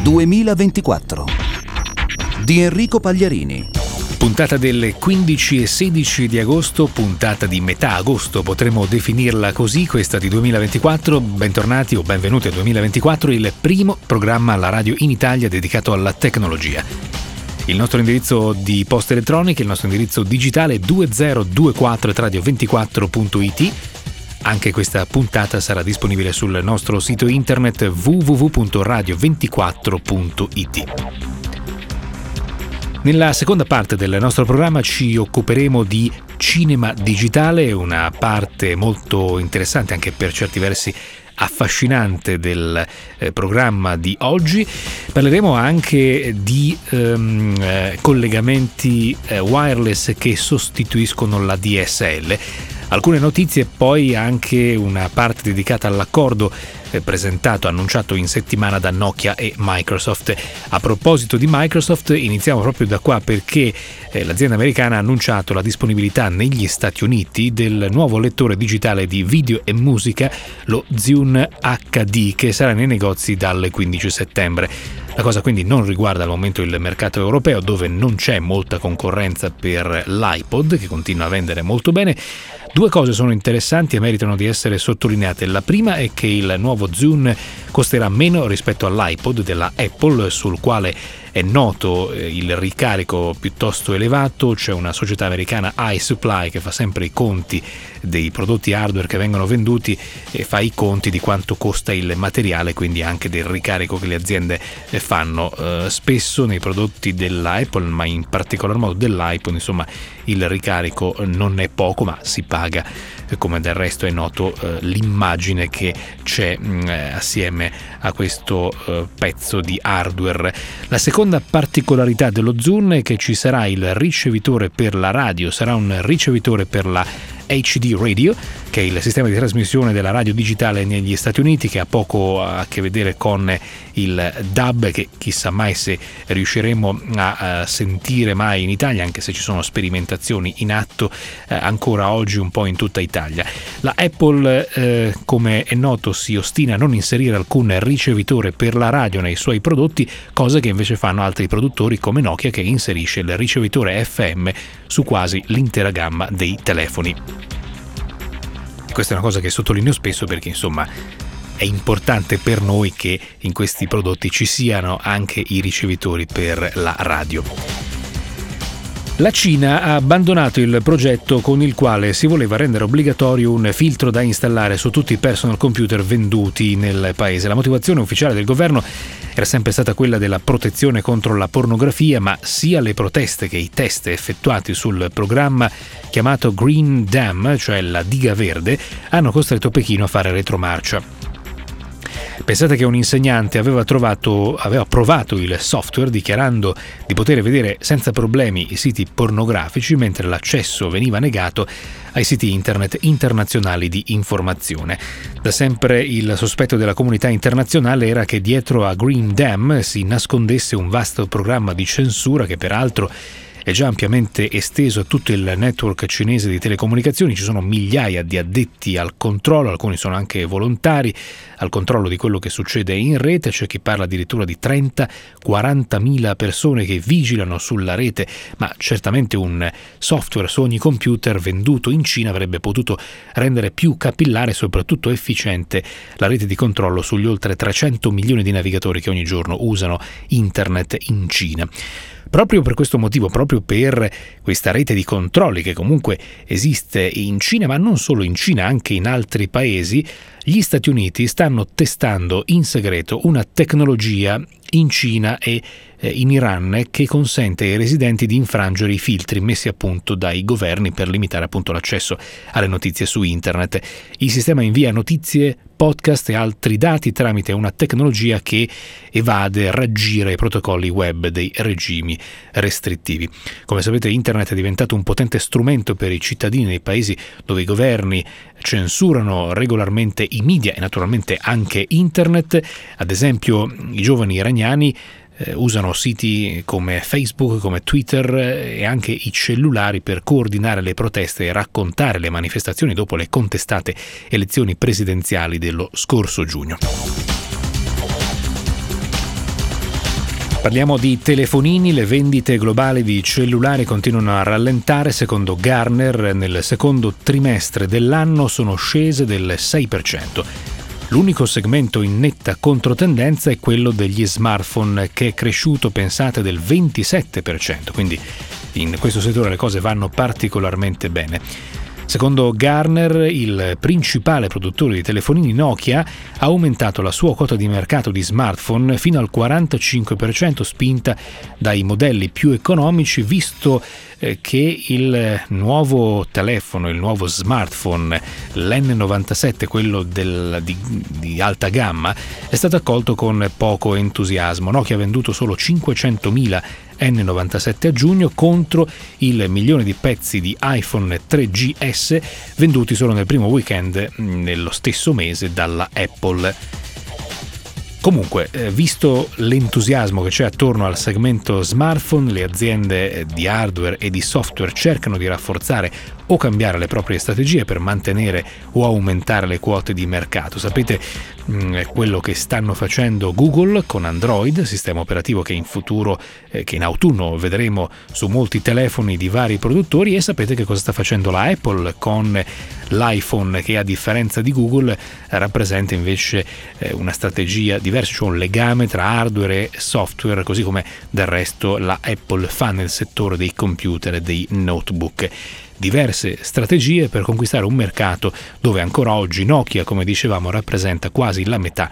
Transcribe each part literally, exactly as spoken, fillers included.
duemilaventiquattro di Enrico Pagliarini. Puntata del quindici e sedici di agosto, puntata di metà agosto, potremmo definirla così, questa di duemilaventiquattro. Bentornati o benvenuti a duemilaventiquattro, il primo programma alla radio in Italia dedicato alla tecnologia. Il nostro indirizzo di posta elettronica, il nostro indirizzo digitale duemiladuemilaquattro at radio ventiquattro punto it. Anche questa puntata sarà disponibile sul nostro sito internet w w w punto radio ventiquattro punto it. Nella seconda parte del nostro programma ci occuperemo di cinema digitale, una parte molto interessante, anche per certi versi affascinante del eh, programma di oggi. Parleremo anche di ehm, eh, collegamenti eh, wireless che sostituiscono la D S L. Alcune notizie, poi anche una parte dedicata all'accordo eh, presentato, annunciato in settimana da Nokia e Microsoft. A proposito di Microsoft, iniziamo proprio da qua perché eh, l'azienda americana ha annunciato la disponibilità negli Stati Uniti del nuovo lettore digitale di video e musica, lo Zune acca di, che sarà nei negozi dal quindici settembre. La cosa quindi non riguarda al momento il mercato europeo, dove non c'è molta concorrenza per l'iPod, che continua a vendere molto bene. Due cose sono interessanti e meritano di essere sottolineate. La prima è che il nuovo Zune costerà meno rispetto all'iPod della Apple, sul quale è noto il ricarico piuttosto elevato. C'è una società americana, iSupply, che fa sempre i conti dei prodotti hardware che vengono venduti e fa i conti di quanto costa il materiale, quindi anche del ricarico che le aziende fanno. Eh, spesso nei prodotti della Apple, ma in particolar modo dell'iPhone, insomma, il ricarico non è poco, ma si paga, come del resto è noto eh, l'immagine che c'è mh, assieme a questo eh, pezzo di hardware. La seconda particolarità dello Zune è che ci sarà il ricevitore per la radio, sarà un ricevitore per la H D Radio, che è il sistema di trasmissione della radio digitale negli Stati Uniti, che ha poco a che vedere con il D A B, che chissà mai se riusciremo a, a sentire mai in Italia, anche se ci sono sperimentazioni in atto eh, ancora oggi un po' in tutta Italia. La Apple, eh, come è noto, si ostina a non inserire alcun ricevitore per la radio nei suoi prodotti, cosa che invece fanno altri produttori come Nokia, che inserisce il ricevitore F M su quasi l'intera gamma dei telefoni. Questa è una cosa che sottolineo spesso perché, insomma, è importante per noi che in questi prodotti ci siano anche i ricevitori per la radio. La Cina ha abbandonato il progetto con il quale si voleva rendere obbligatorio un filtro da installare su tutti i personal computer venduti nel paese. La motivazione ufficiale del governo era sempre stata quella della protezione contro la pornografia, ma sia le proteste che i test effettuati sul programma chiamato Green Dam, cioè la diga verde, hanno costretto Pechino a fare retromarcia. Pensate che un insegnante aveva trovato, aveva provato il software dichiarando di poter vedere senza problemi i siti pornografici, mentre l'accesso veniva negato ai siti internet internazionali di informazione. Da sempre il sospetto della comunità internazionale era che dietro a Green Dam si nascondesse un vasto programma di censura che peraltro è già ampiamente esteso a tutto il network cinese di telecomunicazioni. Ci sono migliaia di addetti al controllo, alcuni sono anche volontari, al controllo di quello che succede in rete. C'è chi parla addirittura di trenta quarantamila persone che vigilano sulla rete, ma certamente un software su ogni computer venduto in Cina avrebbe potuto rendere più capillare e soprattutto efficiente la rete di controllo sugli oltre trecento milioni di navigatori che ogni giorno usano internet in Cina. Proprio per questo motivo, proprio per questa rete di controlli che comunque esiste in Cina, ma non solo in Cina, anche in altri paesi, gli Stati Uniti stanno testando in segreto una tecnologia in Cina e in Iran che consente ai residenti di infrangere i filtri messi a punto dai governi per limitare appunto l'accesso alle notizie su internet. Il sistema invia notizie, podcast e altri dati tramite una tecnologia che evade, raggira i protocolli web dei regimi restrittivi. Come sapete, internet è diventato un potente strumento per i cittadini dei paesi dove i governi censurano regolarmente i media e naturalmente anche internet. Ad esempio, i giovani iraniani eh, usano siti come Facebook, come Twitter eh, e anche i cellulari per coordinare le proteste e raccontare le manifestazioni dopo le contestate elezioni presidenziali dello scorso giugno. Parliamo di telefonini, le vendite globali di cellulari continuano a rallentare. Secondo Gartner, nel secondo trimestre dell'anno sono scese del sei per cento. L'unico segmento in netta controtendenza è quello degli smartphone, che è cresciuto, pensate, del ventisette per cento, quindi in questo settore le cose vanno particolarmente bene. Secondo Gartner, il principale produttore di telefonini, Nokia, ha aumentato la sua quota di mercato di smartphone fino al quarantacinque per cento, spinta dai modelli più economici, visto eh, che il nuovo telefono, il nuovo smartphone, l'N novantasette, quello del, di, di alta gamma, è stato accolto con poco entusiasmo. Nokia ha venduto solo cinquecentomila N novantasette a giugno, contro il milione di pezzi di iPhone tre G S venduti solo nel primo weekend nello stesso mese dalla Apple. Comunque, visto l'entusiasmo che c'è attorno al segmento smartphone, le aziende di hardware e di software cercano di rafforzare o cambiare le proprie strategie per mantenere o aumentare le quote di mercato. Sapete mh, quello che stanno facendo Google con Android, sistema operativo che in futuro, eh, che in autunno vedremo su molti telefoni di vari produttori, e sapete che cosa sta facendo la Apple con l'iPhone, che a differenza di Google rappresenta invece eh, una strategia diversa, cioè un legame tra hardware e software, così come del resto la Apple fa nel settore dei computer e dei notebook. Diverse strategie per conquistare un mercato dove ancora oggi Nokia, come dicevamo, rappresenta quasi la metà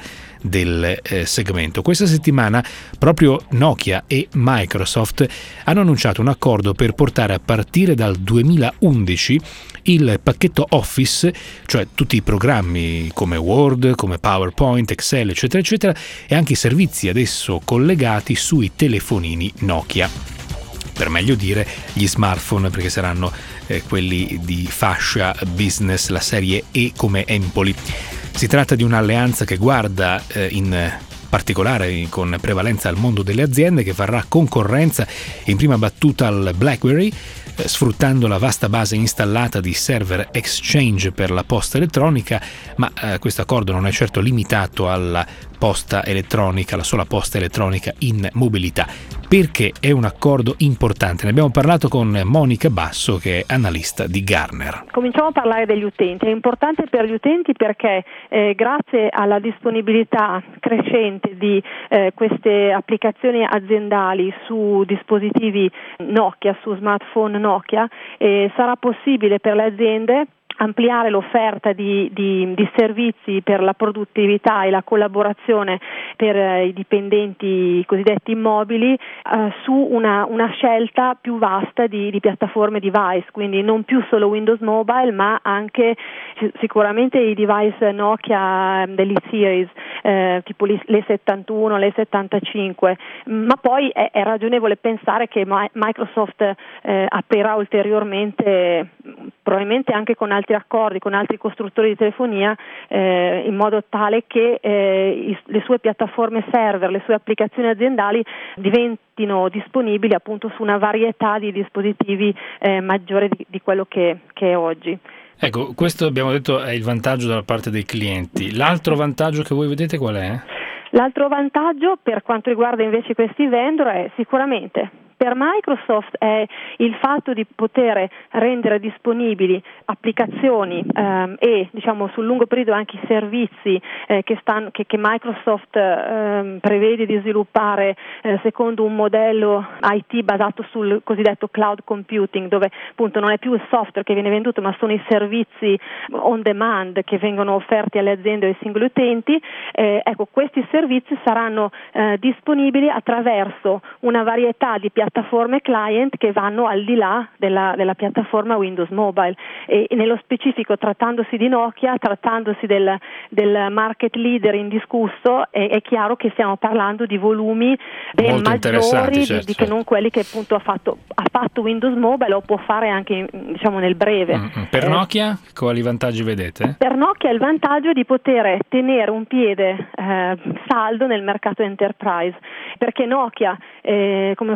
del eh, segmento. Questa settimana proprio Nokia e Microsoft hanno annunciato un accordo per portare a partire dal duemilaundici il pacchetto Office, cioè tutti i programmi come Word, come PowerPoint, Excel, eccetera, eccetera, e anche i servizi adesso collegati sui telefonini Nokia. Per meglio dire gli smartphone, perché saranno eh, quelli di fascia business, la serie E come Empoli. Si tratta di un'alleanza che guarda eh, in particolare con prevalenza al mondo delle aziende, che farà concorrenza in prima battuta al BlackBerry, eh, sfruttando la vasta base installata di server Exchange per la posta elettronica, ma eh, questo accordo non è certo limitato alla posta elettronica, la sola posta elettronica in mobilità. Perché è un accordo importante? Ne abbiamo parlato con Monica Basso, che è analista di Gartner. Cominciamo a parlare degli utenti. È importante per gli utenti perché eh, grazie alla disponibilità crescente di eh, queste applicazioni aziendali su dispositivi Nokia, su smartphone Nokia, eh, sarà possibile per le aziende ampliare l'offerta di, di, di servizi per la produttività e la collaborazione per eh, i dipendenti cosiddetti immobili eh, su una, una scelta più vasta di, di piattaforme device, quindi non più solo Windows Mobile, ma anche sicuramente i device Nokia degli series, eh, tipo l'E settantuno, l'E settantacinque, ma poi è, è ragionevole pensare che Microsoft eh, aprirà ulteriormente, probabilmente anche con altri accordi con altri costruttori di telefonia, eh, in modo tale che eh, i, le sue piattaforme server, le sue applicazioni aziendali diventino disponibili appunto su una varietà di dispositivi eh, maggiore di, di quello che, che è oggi. Ecco, questo abbiamo detto è il vantaggio dalla parte dei clienti. L'altro vantaggio che voi vedete qual è? L'altro vantaggio per quanto riguarda invece questi vendor è sicuramente per Microsoft è il fatto di poter rendere disponibili applicazioni ehm, e diciamo sul lungo periodo anche i servizi eh, che, stanno, che, che Microsoft ehm, prevede di sviluppare eh, secondo un modello I T basato sul cosiddetto cloud computing, dove appunto non è più il software che viene venduto ma sono i servizi on demand che vengono offerti alle aziende e ai singoli utenti. Eh, ecco, questi servizi saranno eh, disponibili attraverso una varietà di piattaforme piattaforme client che vanno al di là della, della piattaforma Windows Mobile e, e nello specifico, trattandosi di Nokia, trattandosi del, del market leader indiscusso, è, è chiaro che stiamo parlando di volumi ben maggiori certo, di, di che non quelli che appunto ha fatto, ha fatto Windows Mobile o può fare anche diciamo nel breve. Mm-hmm. Per eh, Nokia quali vantaggi vedete? Per Nokia il vantaggio di poter tenere un piede eh, saldo nel mercato enterprise, perché Nokia, eh, come forse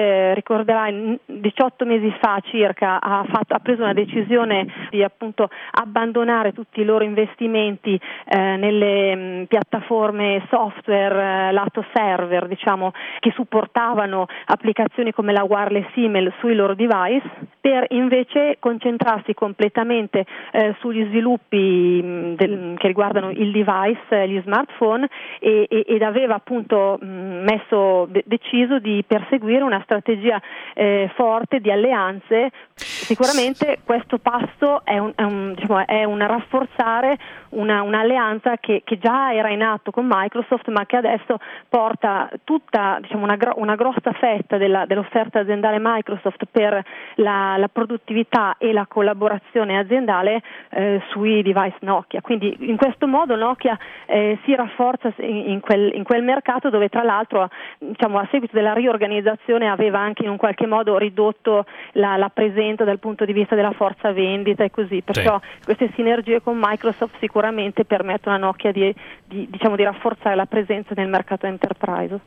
eh, ricorderai diciotto mesi fa circa ha, fatto, ha preso una decisione di appunto abbandonare tutti i loro investimenti eh, nelle mh, piattaforme software eh, lato server, diciamo, che supportavano applicazioni come la wireless email sui loro device, per invece concentrarsi completamente eh, sugli sviluppi mh, del, che riguardano il device, eh, gli smartphone, e, e, ed aveva appunto mh, messo de- deciso di perseguire una strategia eh, forte di alleanze. Sicuramente questo passo è un, è un, diciamo, è un rafforzare una, un'alleanza che, che già era in atto con Microsoft, ma che adesso porta tutta, diciamo, una, gro- una grossa fetta della, dell'offerta aziendale Microsoft per la, la produttività e la collaborazione aziendale eh, sui device Nokia. Quindi in questo modo Nokia eh, si rafforza in, in, quel, in quel mercato dove tra l'altro, diciamo, a seguito della riorganizzazione aveva anche in un qualche modo ridotto la, la presenza dal punto di vista della forza vendita e così, perciò sì, queste sinergie con Microsoft sicuramente permettono a Nokia di, di, diciamo, di rafforzare la presenza nel mercato enterprise.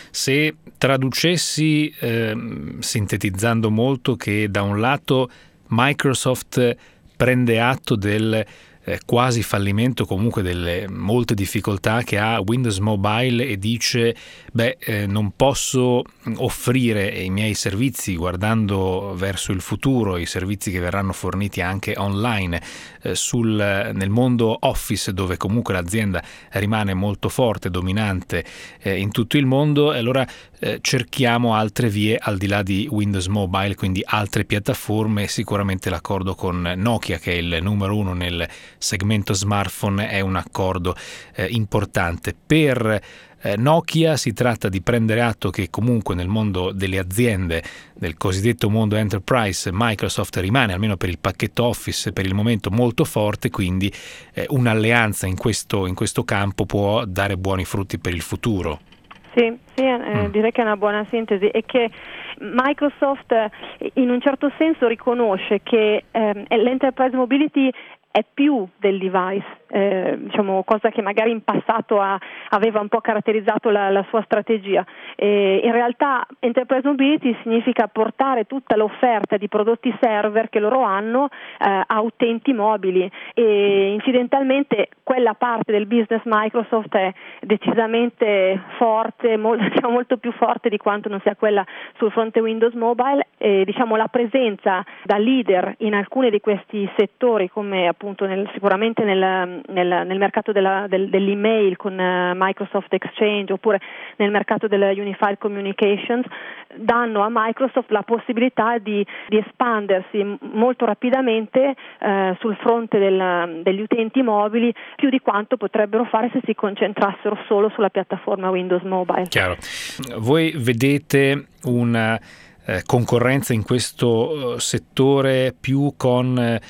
Se traducessi, eh, sintetizzando molto, che da un lato Microsoft prende atto del eh, quasi fallimento, comunque delle molte difficoltà che ha Windows Mobile, e dice beh eh, non posso offrire i miei servizi guardando verso il futuro, i servizi che verranno forniti anche online eh, sul, nel mondo Office, dove comunque l'azienda rimane molto forte, dominante eh, in tutto il mondo, e allora eh, cerchiamo altre vie al di là di Windows Mobile, quindi altre piattaforme. Sicuramente l'accordo con Nokia, che è il numero uno nel segmento smartphone, è un accordo eh, importante. Per eh, Nokia si tratta di prendere atto che comunque nel mondo delle aziende, del cosiddetto mondo enterprise, Microsoft rimane, almeno per il pacchetto Office, per il momento molto forte, quindi eh, un'alleanza in questo, in questo campo può dare buoni frutti per il futuro. Sì, sì eh, mm. direi che è una buona sintesi, e che Microsoft eh, in un certo senso riconosce che eh, l'enterprise mobility è più del device, eh, diciamo, cosa che magari in passato ha, aveva un po' caratterizzato la, la sua strategia. E in realtà Enterprise Mobility significa portare tutta l'offerta di prodotti server che loro hanno eh, a utenti mobili, e incidentalmente quella parte del business Microsoft è decisamente forte, molto, diciamo, molto più forte di quanto non sia quella sul fronte Windows Mobile, e diciamo la presenza da leader in alcuni di questi settori, come appunto nel, sicuramente nel, nel, nel mercato della, del, dell'email con uh, Microsoft Exchange, oppure nel mercato della Unified Communications, danno a Microsoft la possibilità di, di espandersi molto rapidamente uh, sul fronte del, degli utenti mobili, più di quanto potrebbero fare se si concentrassero solo sulla piattaforma Windows Mobile. Chiaro. Voi vedete una Eh, concorrenza in questo uh, settore più con eh,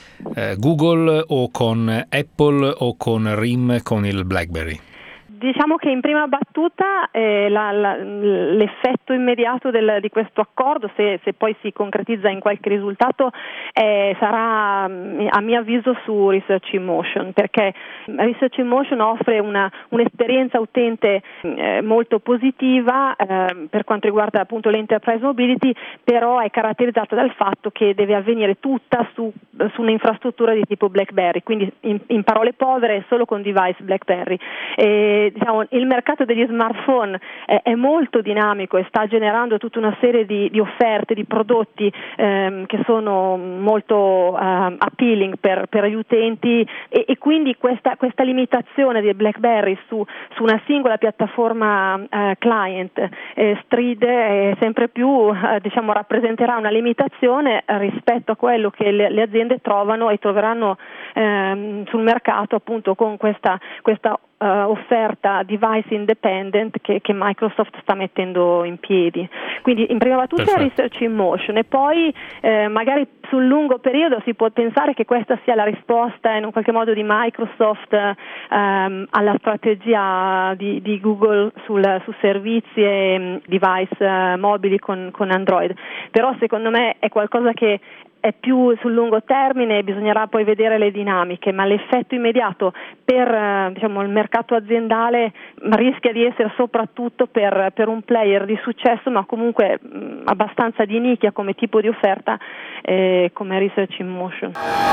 Google o con Apple o con R I M, con il BlackBerry? Diciamo che in prima battuta eh, la, la, l'effetto immediato del, di questo accordo, se, se poi si concretizza in qualche risultato, eh, sarà a mio avviso su Research in Motion, perché Research in Motion offre una, un'esperienza utente eh, molto positiva eh, per quanto riguarda appunto l'enterprise mobility, però è caratterizzata dal fatto che deve avvenire tutta su, su un'infrastruttura di tipo BlackBerry, quindi in, in parole povere solo con device BlackBerry. E, diciamo, il mercato degli smartphone è, è molto dinamico e sta generando tutta una serie di, di offerte, di prodotti ehm, che sono molto eh, appealing per, per gli utenti, e, e quindi questa, questa limitazione di BlackBerry su, su una singola piattaforma eh, client eh, stride, eh, sempre più eh, diciamo, rappresenterà una limitazione rispetto a quello che le, le aziende trovano e troveranno ehm, sul mercato, appunto, con questa, questa Uh, offerta device independent che, che Microsoft sta mettendo in piedi. Quindi in prima battuta è Research in Motion, e poi eh, magari sul lungo periodo si può pensare che questa sia la risposta in un qualche modo di Microsoft ehm, alla strategia di, di Google sul, su servizi e um, device uh, mobili con, con Android. Però secondo me è qualcosa che è più sul lungo termine, bisognerà poi vedere le dinamiche, ma l'effetto immediato per eh, diciamo, il mercato aziendale rischia di essere soprattutto per, per un player di successo, ma comunque mh, abbastanza di nicchia come tipo di offerta, eh, come Research in Motion.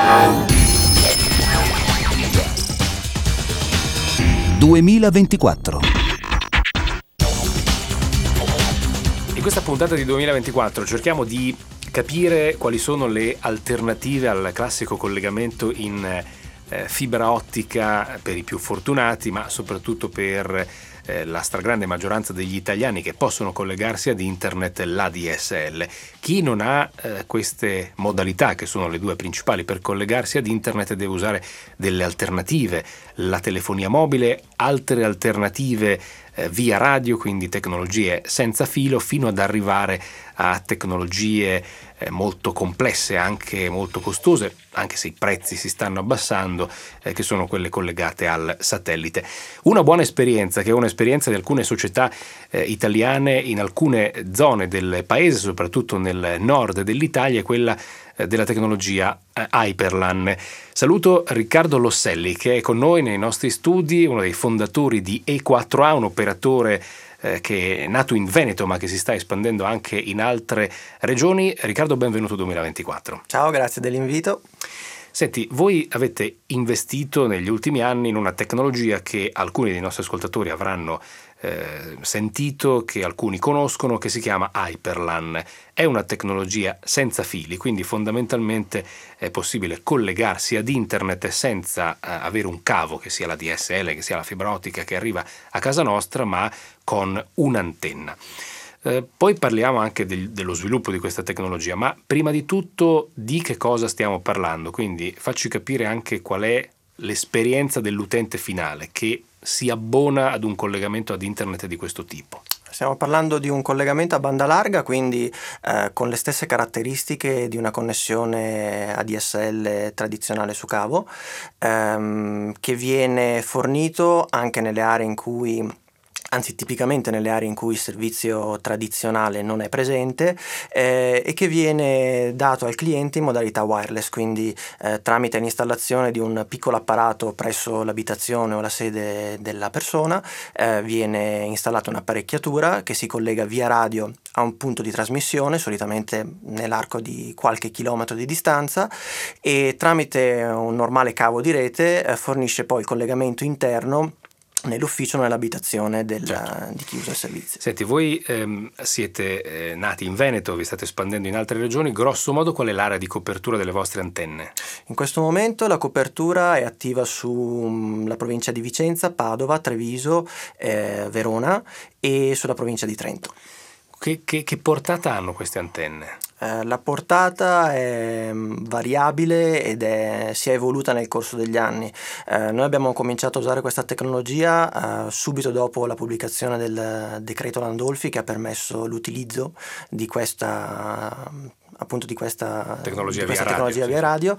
duemilaventiquattro. In questa puntata di duemilaventiquattro cerchiamo di capire quali sono le alternative al classico collegamento in eh, fibra ottica per i più fortunati, ma soprattutto per eh, la stragrande maggioranza degli italiani che possono collegarsi ad internet, l'A D S L. Chi non ha eh, queste modalità, che sono le due principali per collegarsi ad internet, deve usare delle alternative, la telefonia mobile, altre alternative eh, via radio, quindi tecnologie senza filo, fino ad arrivare a tecnologie eh, molto complesse, anche molto costose, anche se i prezzi si stanno abbassando, eh, che sono quelle collegate al satellite. Una buona esperienza, che è un'esperienza di alcune società eh, italiane in alcune zone del paese, soprattutto nel nord dell'Italia, è quella eh, della tecnologia eh, Hyperlan. Saluto Riccardo Losselli, che è con noi nei nostri studi, uno dei fondatori di E quattro A, un operatore che è nato in Veneto ma che si sta espandendo anche in altre regioni. Riccardo, benvenuto duemilaventiquattro. Ciao, grazie dell'invito. Senti, voi avete investito negli ultimi anni in una tecnologia che alcuni dei nostri ascoltatori avranno eh, sentito, che alcuni conoscono, che si chiama Hyperlan. È una tecnologia senza fili, quindi fondamentalmente è possibile collegarsi ad internet senza eh, avere un cavo, che sia la D S L, che sia la fibra ottica che arriva a casa nostra, ma con un'antenna. Eh, poi parliamo anche del, dello sviluppo di questa tecnologia, ma prima di tutto di che cosa stiamo parlando? Quindi facci capire anche qual è l'esperienza dell'utente finale che si abbona ad un collegamento ad internet di questo tipo. Stiamo parlando di un collegamento a banda larga, quindi eh, con le stesse caratteristiche di una connessione A D S L tradizionale su cavo, ehm, che viene fornito anche nelle aree in cui anzi tipicamente nelle aree in cui il servizio tradizionale non è presente, eh, e che viene dato al cliente in modalità wireless, quindi eh, tramite l'installazione di un piccolo apparato presso l'abitazione o la sede della persona, eh, viene installata un'apparecchiatura che si collega via radio a un punto di trasmissione, solitamente nell'arco di qualche chilometro di distanza, e tramite un normale cavo di rete eh, fornisce poi il collegamento interno nell'ufficio o nell'abitazione del, certo. di chi usa il servizio. Senti, voi ehm, siete eh, nati in Veneto, vi state espandendo in altre regioni, grosso modo qual è l'area di copertura delle vostre antenne? In questo momento la copertura è attiva sulla provincia di Vicenza, Padova, Treviso, eh, Verona e sulla provincia di Trento. Che, che, che portata hanno queste antenne? Eh, la portata è variabile ed è, si è evoluta nel corso degli anni. Eh, noi abbiamo cominciato a usare questa tecnologia eh, subito dopo la pubblicazione del decreto Landolfi, che ha permesso l'utilizzo di questa appunto di questa tecnologia, di questa via, tecnologia radio, via sì. radio,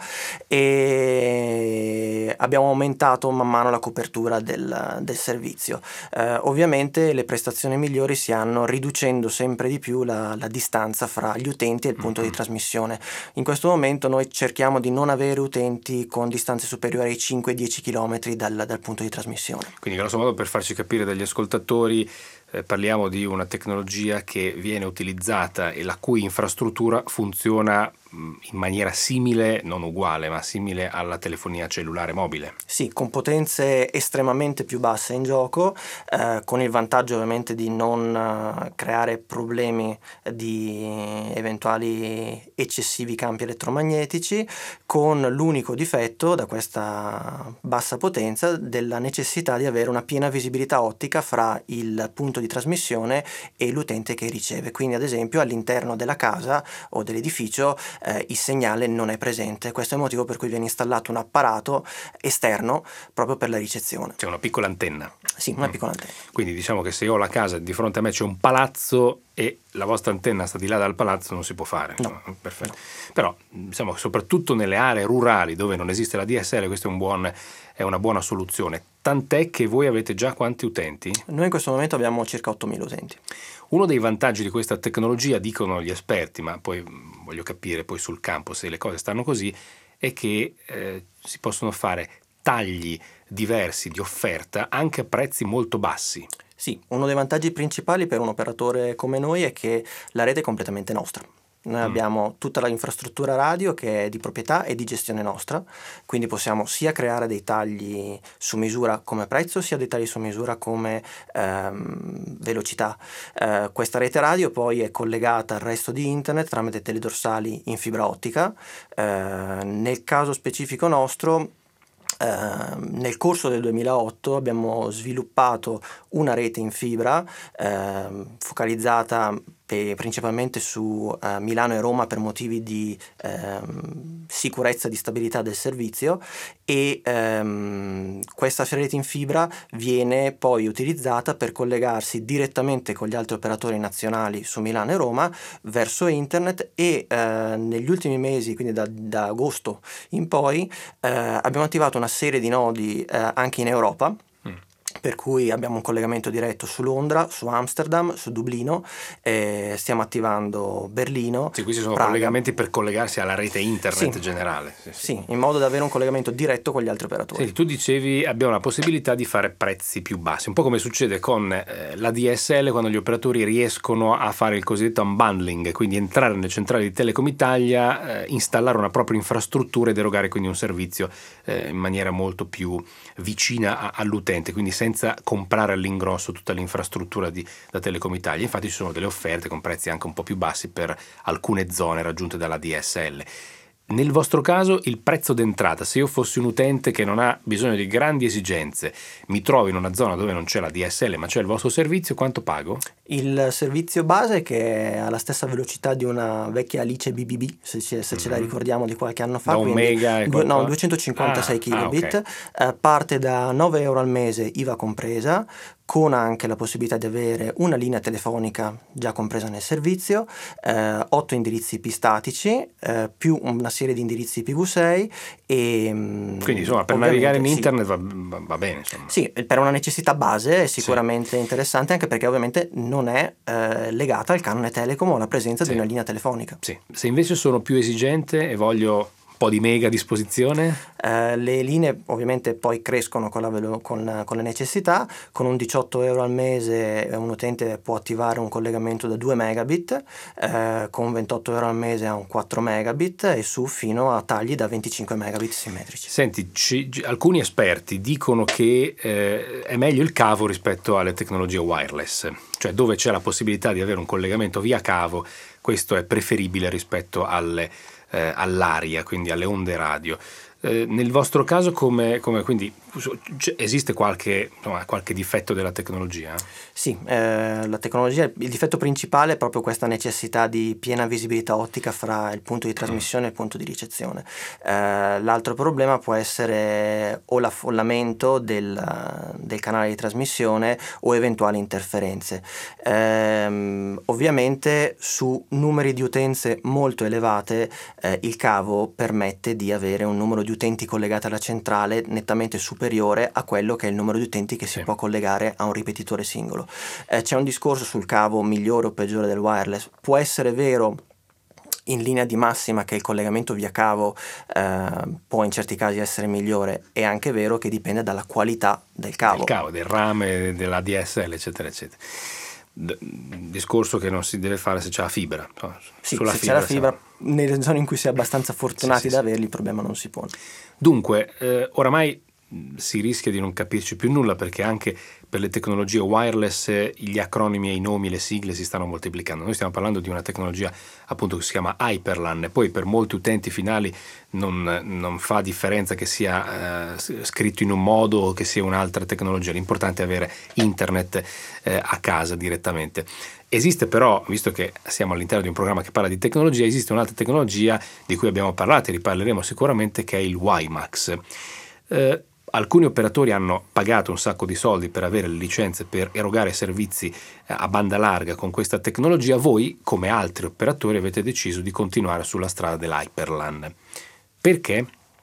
e abbiamo aumentato man mano la copertura del, del servizio. Eh, ovviamente le prestazioni migliori si hanno riducendo sempre di più la, la distanza fra gli utenti e il punto mm-hmm. di trasmissione. In questo momento noi cerchiamo di non avere utenti con distanze superiori ai cinque dieci chilometri dal, dal punto di trasmissione. Quindi grosso modo, per farci capire dagli ascoltatori, Eh, parliamo di una tecnologia che viene utilizzata e la cui infrastruttura funziona mh, in maniera simile, non uguale, ma simile alla telefonia cellulare mobile. Sì, con potenze estremamente più basse in gioco, eh, con il vantaggio ovviamente di non uh, creare problemi di eventuali eccessivi campi elettromagnetici, con l'unico difetto da questa bassa potenza della necessità di avere una piena visibilità ottica fra il punto di trasmissione e l'utente che riceve. Quindi ad esempio all'interno della casa o dell'edificio eh, il segnale non è presente. Questo è il motivo per cui viene installato un apparato esterno proprio per la ricezione. C'è una piccola antenna. Sì, una mm. piccola antenna. Quindi diciamo che se io ho la casa, di fronte a me c'è un palazzo e la vostra antenna sta di là dal palazzo, non si può fare. No. Perfetto. No. Però diciamo che soprattutto nelle aree rurali dove non esiste la D S L, questo è un buon, è una buona soluzione. tant'è che voi avete già quanti utenti? Noi in questo momento abbiamo circa ottomila utenti. Uno dei vantaggi di questa tecnologia, dicono gli esperti, ma poi voglio capire poi sul campo se le cose stanno così, è che eh, si possono fare tagli diversi di offerta anche a prezzi molto bassi. Sì, uno dei vantaggi principali per un operatore come noi è che la rete è completamente nostra. Noi mm. abbiamo tutta l'infrastruttura radio che è di proprietà e di gestione nostra, quindi possiamo sia creare dei tagli su misura come prezzo, sia dei tagli su misura come ehm, velocità. Eh, questa rete radio poi è collegata al resto di internet tramite teledorsali in fibra ottica. Eh, nel caso specifico nostro, Uh, nel corso del duemilaotto abbiamo sviluppato una rete in fibra uh, focalizzata pe- principalmente su uh, Milano e Roma per motivi di uh, sicurezza e di stabilità del servizio, e um, questa rete in fibra viene poi utilizzata per collegarsi direttamente con gli altri operatori nazionali su Milano e Roma verso internet, e uh, negli ultimi mesi, quindi da, da agosto in poi, uh, abbiamo attivato una serie di nodi uh, anche in Europa, per cui abbiamo un collegamento diretto su Londra, su Amsterdam, su Dublino, eh, stiamo attivando Berlino. Sì, questi sono Praga. Collegamenti per collegarsi alla rete internet sì. generale. Sì, sì. sì, in modo da avere un collegamento diretto con gli altri operatori. Senti, tu dicevi abbiamo la possibilità di fare prezzi più bassi, un po' come succede con eh, la D S L, quando gli operatori riescono a fare il cosiddetto unbundling, quindi entrare nelle centrali di Telecom Italia, eh, installare una propria infrastruttura ed erogare quindi un servizio eh, in maniera molto più vicina a, all'utente, quindi senza comprare all'ingrosso tutta l'infrastruttura di, da Telecom Italia. Infatti ci sono delle offerte con prezzi anche un po' più bassi per alcune zone raggiunte dalla D S L. Nel vostro caso il prezzo d'entrata, se io fossi un utente che non ha bisogno di grandi esigenze, mi trovo in una zona dove non c'è la D S L ma c'è il vostro servizio, quanto pago? Il servizio base, che ha la stessa velocità di una vecchia Alice B B B, se, ce, se mm-hmm. ce la ricordiamo, di qualche anno fa, da un mega e due, no, duecentocinquantasei ah, kilobit, ah, okay. eh, parte da nove euro al mese I V A compresa, con anche la possibilità di avere una linea telefonica già compresa nel servizio, eh, otto indirizzi I P statici, eh, più una serie di indirizzi I P v sei, e quindi insomma per navigare in internet sì. va, va, va bene insomma. Sì, per una necessità base è sicuramente sì. interessante, anche perché ovviamente non è eh, legata al canone Telecom o alla presenza sì. di una linea telefonica. Sì. Se invece sono più esigente e voglio un po' di mega a disposizione? Eh, le linee ovviamente poi crescono con, la velo- con, con le necessità. Con un diciotto euro al mese un utente può attivare un collegamento da due megabit, eh, con ventotto euro al mese a un quattro megabit, e su fino a tagli da venticinque megabit simmetrici. Senti, ci, alcuni esperti dicono che eh, è meglio il cavo rispetto alle tecnologie wireless, cioè dove c'è la possibilità di avere un collegamento via cavo, questo è preferibile rispetto alle Eh, all'aria, quindi alle onde radio. Eh, nel vostro caso come, come quindi esiste qualche, insomma, qualche difetto della tecnologia? Sì, eh, la tecnologia, il difetto principale è proprio questa necessità di piena visibilità ottica fra il punto di trasmissione mm. e il punto di ricezione. Eh, l'altro problema può essere o l'affollamento del, del canale di trasmissione o eventuali interferenze. Eh, ovviamente su numeri di utenze molto elevate eh, il cavo permette di avere un numero di utenti collegati alla centrale nettamente superiore a quello che è il numero di utenti che si sì. può collegare a un ripetitore singolo. Eh, c'è un discorso sul cavo migliore o peggiore del wireless. Può essere vero in linea di massima che il collegamento via cavo eh, può in certi casi essere migliore, è anche vero che dipende dalla qualità del cavo. Del cavo, del rame, della D S L, eccetera, eccetera. D- discorso che non si deve fare se c'è la fibra. No, sì, se fibra c'è la fibra, siamo... nelle zone in cui si è abbastanza fortunati sì, sì, da sì. averli, il problema non si pone. Dunque, eh, oramai si rischia di non capirci più nulla, perché anche per le tecnologie wireless gli acronimi e i nomi, le sigle si stanno moltiplicando. Noi stiamo parlando di una tecnologia appunto che si chiama Hyperlan, e poi per molti utenti finali non, non fa differenza che sia eh, scritto in un modo o che sia un'altra tecnologia, l'importante è avere internet eh, a casa direttamente. Esiste però, visto che siamo all'interno di un programma che parla di tecnologia, esiste un'altra tecnologia di cui abbiamo parlato e riparleremo sicuramente, che è il WiMAX. Eh, alcuni operatori hanno pagato un sacco di soldi per avere le licenze per erogare servizi a banda larga con questa tecnologia. Voi, come altri operatori, avete deciso di continuare sulla strada dell'Hyperlan. Perché?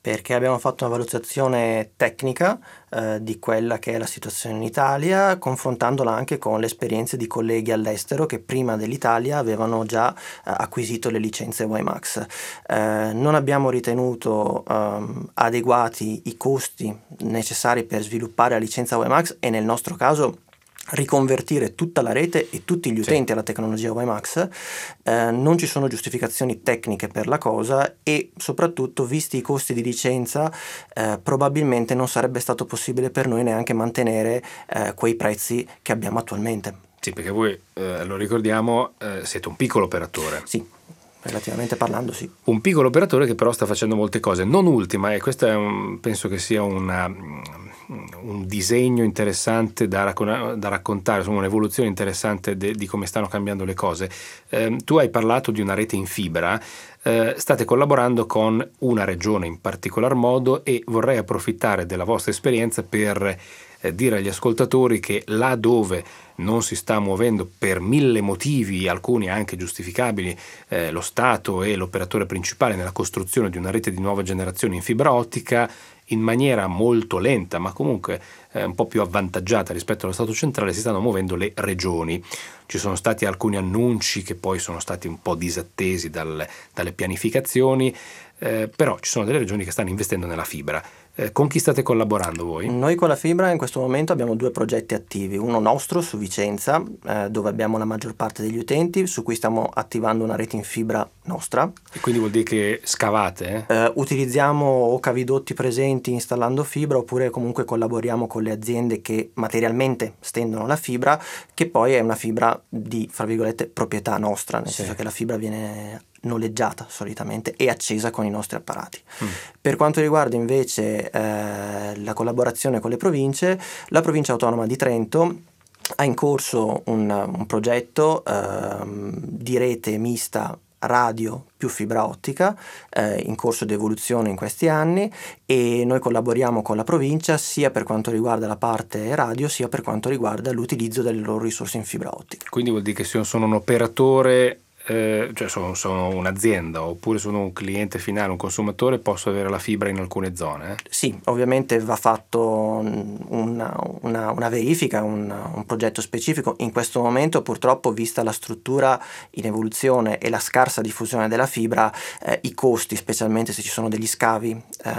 perché abbiamo fatto una valutazione tecnica eh, di quella che è la situazione in Italia, confrontandola anche con le esperienze di colleghi all'estero che prima dell'Italia avevano già eh, acquisito le licenze WiMAX. Eh, non abbiamo ritenuto ehm, adeguati i costi necessari per sviluppare la licenza WiMAX e nel nostro caso riconvertire tutta la rete e tutti gli utenti sì. alla tecnologia WiMAX. Eh, non ci sono giustificazioni tecniche per la cosa e soprattutto, visti i costi di licenza, eh, probabilmente non sarebbe stato possibile per noi neanche mantenere eh, quei prezzi che abbiamo attualmente. Sì, perché voi, eh, lo ricordiamo, eh, siete un piccolo operatore. Sì. Relativamente parlando, sì. Un piccolo operatore che però sta facendo molte cose. Non ultima, e questo è un, penso che sia una, un disegno interessante da, raccon- da raccontare, insomma un'evoluzione interessante de- di come stanno cambiando le cose. Eh, tu hai parlato di una rete in fibra, eh, state collaborando con una regione in particolar modo e vorrei approfittare della vostra esperienza per eh, dire agli ascoltatori che là dove non si sta muovendo per mille motivi, alcuni anche giustificabili, eh, lo Stato e l'operatore principale nella costruzione di una rete di nuova generazione in fibra ottica, in maniera molto lenta ma comunque eh, un po' più avvantaggiata rispetto allo Stato centrale, si stanno muovendo le regioni. Ci sono stati alcuni annunci che poi sono stati un po' disattesi dal, dalle pianificazioni, eh, però ci sono delle regioni che stanno investendo nella fibra. Eh, con chi state collaborando voi? Noi con la fibra in questo momento abbiamo due progetti attivi, uno nostro su Vicenza, eh, dove abbiamo la maggior parte degli utenti, su cui stiamo attivando una rete in fibra nostra. E quindi vuol dire che scavate? Eh? Eh, utilizziamo o cavidotti presenti installando fibra, oppure comunque collaboriamo con le aziende che materialmente stendono la fibra, che poi è una fibra di, fra virgolette, proprietà nostra, nel sì. senso che la fibra viene noleggiata solitamente e accesa con i nostri apparati. Mm. Per quanto riguarda invece eh, la collaborazione con le province, la provincia autonoma di Trento ha in corso un, un progetto eh, di rete mista radio più fibra ottica, eh, in corso di evoluzione in questi anni, e noi collaboriamo con la provincia sia per quanto riguarda la parte radio sia per quanto riguarda l'utilizzo delle loro risorse in fibra ottica. Quindi vuol dire che se io sono un operatore, Eh, cioè sono, sono un'azienda oppure sono un cliente finale, un consumatore, posso avere la fibra in alcune zone? Eh? Sì, ovviamente va fatto una, una, una verifica, un, un progetto specifico. In questo momento purtroppo, vista la struttura in evoluzione e la scarsa diffusione della fibra, eh, i costi, specialmente se ci sono degli scavi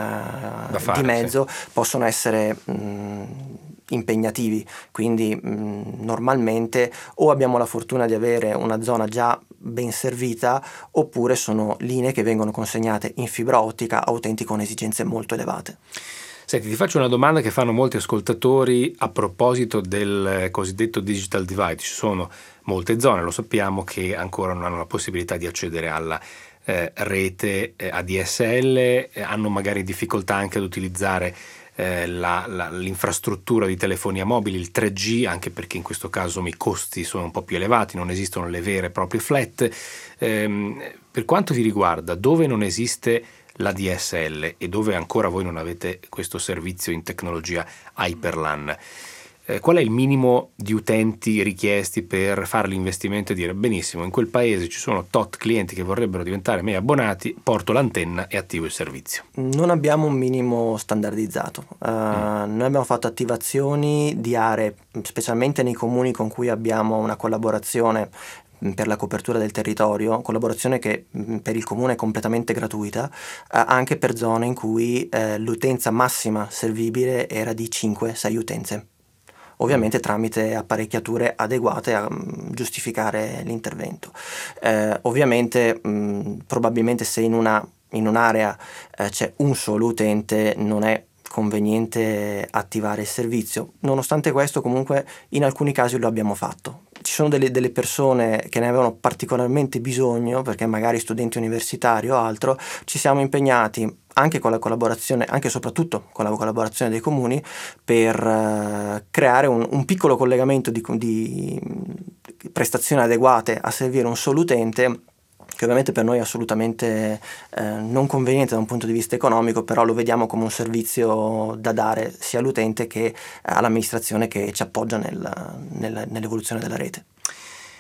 eh, fare, di mezzo, sì. possono essere mh, impegnativi, quindi mh, normalmente o abbiamo la fortuna di avere una zona già ben servita, oppure sono linee che vengono consegnate in fibra ottica a utenti con esigenze molto elevate. Senti, ti faccio una domanda che fanno molti ascoltatori a proposito del cosiddetto digital divide. Ci sono molte zone, lo sappiamo, che ancora non hanno la possibilità di accedere alla eh, rete eh, A D S L, eh, hanno magari difficoltà anche ad utilizzare Eh, la, la, l'infrastruttura di telefonia mobile, il tre G, anche perché in questo caso i costi sono un po' più elevati, non esistono le vere e proprie flat. Ehm, per quanto vi riguarda, dove non esiste l'A D S L e dove ancora voi non avete questo servizio in tecnologia HyperLAN, eh, qual è il minimo di utenti richiesti per fare l'investimento e dire benissimo, in quel paese ci sono tot clienti che vorrebbero diventare miei abbonati, porto l'antenna e attivo il servizio? Non abbiamo un minimo standardizzato. Uh, mm. Noi abbiamo fatto attivazioni di aree, specialmente nei comuni con cui abbiamo una collaborazione per la copertura del territorio, collaborazione che per il comune è completamente gratuita, eh, anche per zone in cui eh, l'utenza massima servibile era di cinque sei utenze. Ovviamente tramite apparecchiature adeguate a um, giustificare l'intervento. Eh, ovviamente mh, probabilmente se in, una, in un'area eh, c'è un solo utente non è conveniente attivare il servizio. Nonostante questo, comunque in alcuni casi lo abbiamo fatto. Ci sono delle, delle persone che ne avevano particolarmente bisogno, perché magari studenti universitari o altro, ci siamo impegnati anche con la collaborazione, anche e soprattutto con la collaborazione dei comuni, per uh, creare un, un piccolo collegamento di, di prestazioni adeguate a servire un solo utente, che ovviamente per noi è assolutamente eh, non conveniente da un punto di vista economico, però lo vediamo come un servizio da dare sia all'utente che all'amministrazione che ci appoggia nel, nel, nell'evoluzione della rete.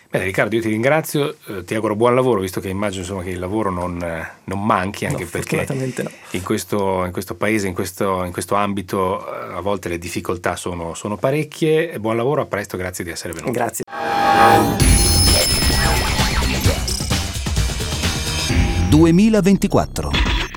Bene, Riccardo, io ti ringrazio, eh, ti auguro buon lavoro, visto che immagino insomma, che il lavoro non, non manchi, anche no, perché no. in, questo, in questo paese, in questo, in questo ambito, eh, a volte le difficoltà sono, sono parecchie. Buon lavoro, a presto, grazie di essere venuto. Grazie. duemilaventiquattro.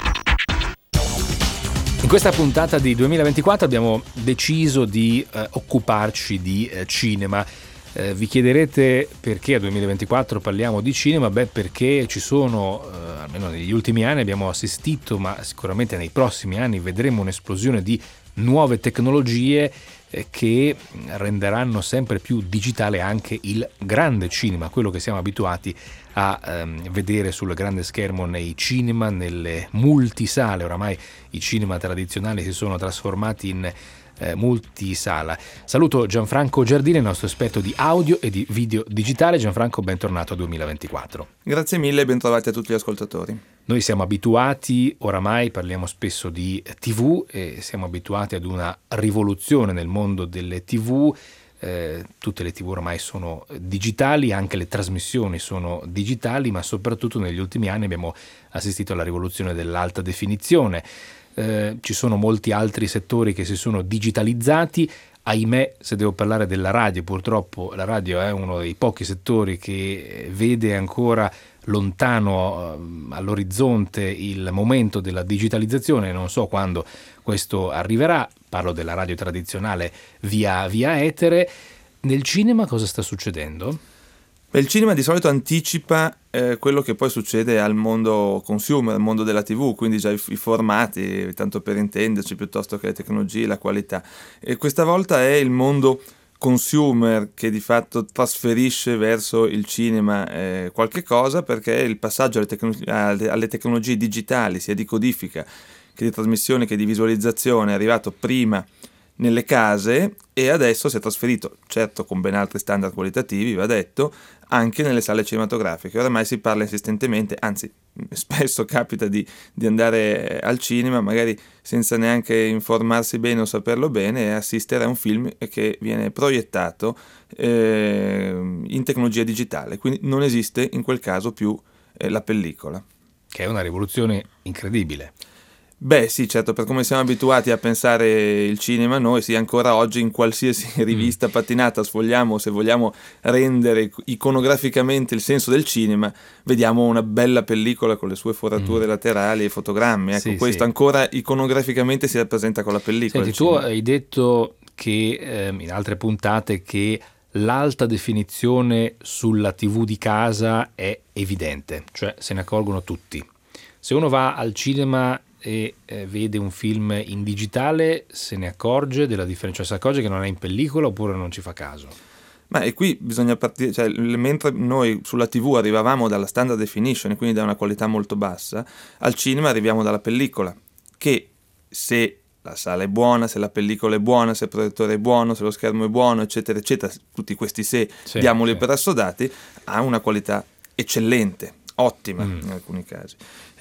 In questa puntata di duemilaventiquattro abbiamo deciso di eh, occuparci di eh, cinema. Eh, vi chiederete perché a duemilaventiquattro parliamo di cinema? Beh, perché ci sono, eh, almeno negli ultimi anni abbiamo assistito, ma sicuramente nei prossimi anni vedremo un'esplosione di nuove tecnologie eh, che renderanno sempre più digitale anche il grande cinema, quello che siamo abituati a ehm, vedere sul grande schermo nei cinema, nelle multisale. Oramai i cinema tradizionali si sono trasformati in Eh, multisala. Saluto Gianfranco Giardini, il nostro esperto di audio e di video digitale. Gianfranco, bentornato a duemilaventiquattro. Grazie mille e bentrovati a tutti gli ascoltatori. Noi siamo abituati, oramai parliamo spesso di tivù e siamo abituati ad una rivoluzione nel mondo delle tivù. Eh, tutte le tivù ormai sono digitali, anche le trasmissioni sono digitali, ma soprattutto negli ultimi anni abbiamo assistito alla rivoluzione dell'alta definizione. Eh, ci sono molti altri settori che si sono digitalizzati. Ahimè, se devo parlare della radio, purtroppo la radio è uno dei pochi settori che vede ancora lontano eh, all'orizzonte il momento della digitalizzazione. Non so quando questo arriverà, parlo della radio tradizionale via, via etere. Nel cinema cosa sta succedendo? Beh, il cinema di solito anticipa eh, quello che poi succede al mondo consumer, al mondo della tivù, quindi già i, i formati, tanto per intenderci, piuttosto che le tecnologie, la qualità. E questa volta è il mondo consumer che di fatto trasferisce verso il cinema eh, qualche cosa, perché il passaggio alle, tecno- alle, alle tecnologie digitali, sia di codifica che di trasmissione che di visualizzazione, è arrivato prima nelle case e adesso si è trasferito, certo con ben altri standard qualitativi, va detto, anche nelle sale cinematografiche. Oramai si parla insistentemente, anzi spesso capita di, di andare al cinema magari senza neanche informarsi bene o saperlo bene e assistere a un film che viene proiettato eh, in tecnologia digitale, quindi non esiste in quel caso più eh, la pellicola. Che è una rivoluzione incredibile. Beh sì, certo, per come siamo abituati a pensare il cinema, noi sì, ancora oggi in qualsiasi rivista patinata sfogliamo, se vogliamo rendere iconograficamente il senso del cinema, vediamo una bella pellicola con le sue forature mm. laterali e fotogrammi. Ecco, sì, questo sì. Ancora iconograficamente si rappresenta con la pellicola. Senti, tu hai detto che eh, in altre puntate che l'alta definizione sulla tivù di casa è evidente, cioè se ne accorgono tutti. Se uno va al cinema e eh, vede un film in digitale, se ne accorge della differenza, cioè si accorge che non è in pellicola oppure non ci fa caso? Ma e qui bisogna partire, cioè mentre noi sulla tivù arrivavamo dalla standard definition, quindi da una qualità molto bassa, al cinema arriviamo dalla pellicola, che se la sala è buona, se la pellicola è buona, se il proiettore è buono, se lo schermo è buono, eccetera eccetera, tutti questi se sì, diamoli sì. per assodati, ha una qualità eccellente, ottima mm. in alcuni casi.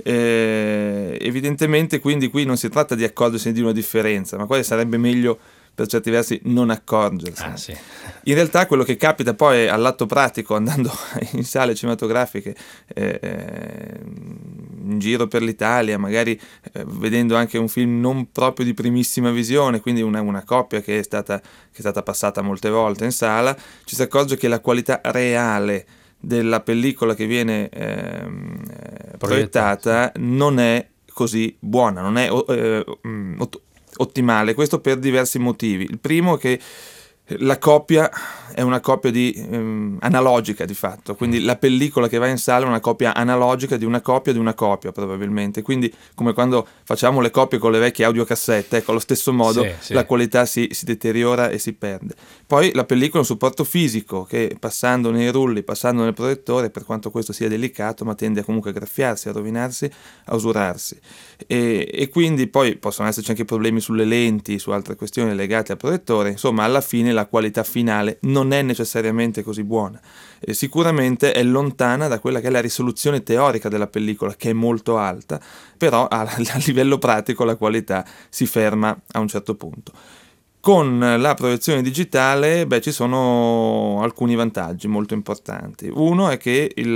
Eh, evidentemente quindi qui non si tratta di accorgersi di una differenza, ma quasi sarebbe meglio per certi versi non accorgersi. Ah, sì. In realtà quello che capita poi all'atto pratico, andando in sale cinematografiche eh, in giro per l'Italia, magari eh, vedendo anche un film non proprio di primissima visione, quindi una, una copia che è stata, che è stata passata molte volte in sala, ci si accorge che la qualità reale della pellicola che viene ehm, proiettata non è così buona, non è eh, ottimale. Questo per diversi motivi. Il primo è che la copia è una copia di, ehm, analogica di fatto, quindi la pellicola che va in sala è una copia analogica di una copia di una copia probabilmente, quindi come quando facciamo le copie con le vecchie audiocassette, ecco, allo stesso modo sì, sì. la qualità si, si deteriora e si perde. Poi la pellicola è un supporto fisico che passando nei rulli, passando nel proiettore, per quanto questo sia delicato, ma tende a comunque a graffiarsi, a rovinarsi, a usurarsi e, e quindi poi possono esserci anche problemi sulle lenti, su altre questioni legate al proiettore. Insomma, alla fine la qualità finale non è necessariamente così buona, e sicuramente è lontana da quella che è la risoluzione teorica della pellicola, che è molto alta, però a, a livello pratico la qualità si ferma a un certo punto. Con la proiezione digitale, beh, ci sono alcuni vantaggi molto importanti. Uno è che il,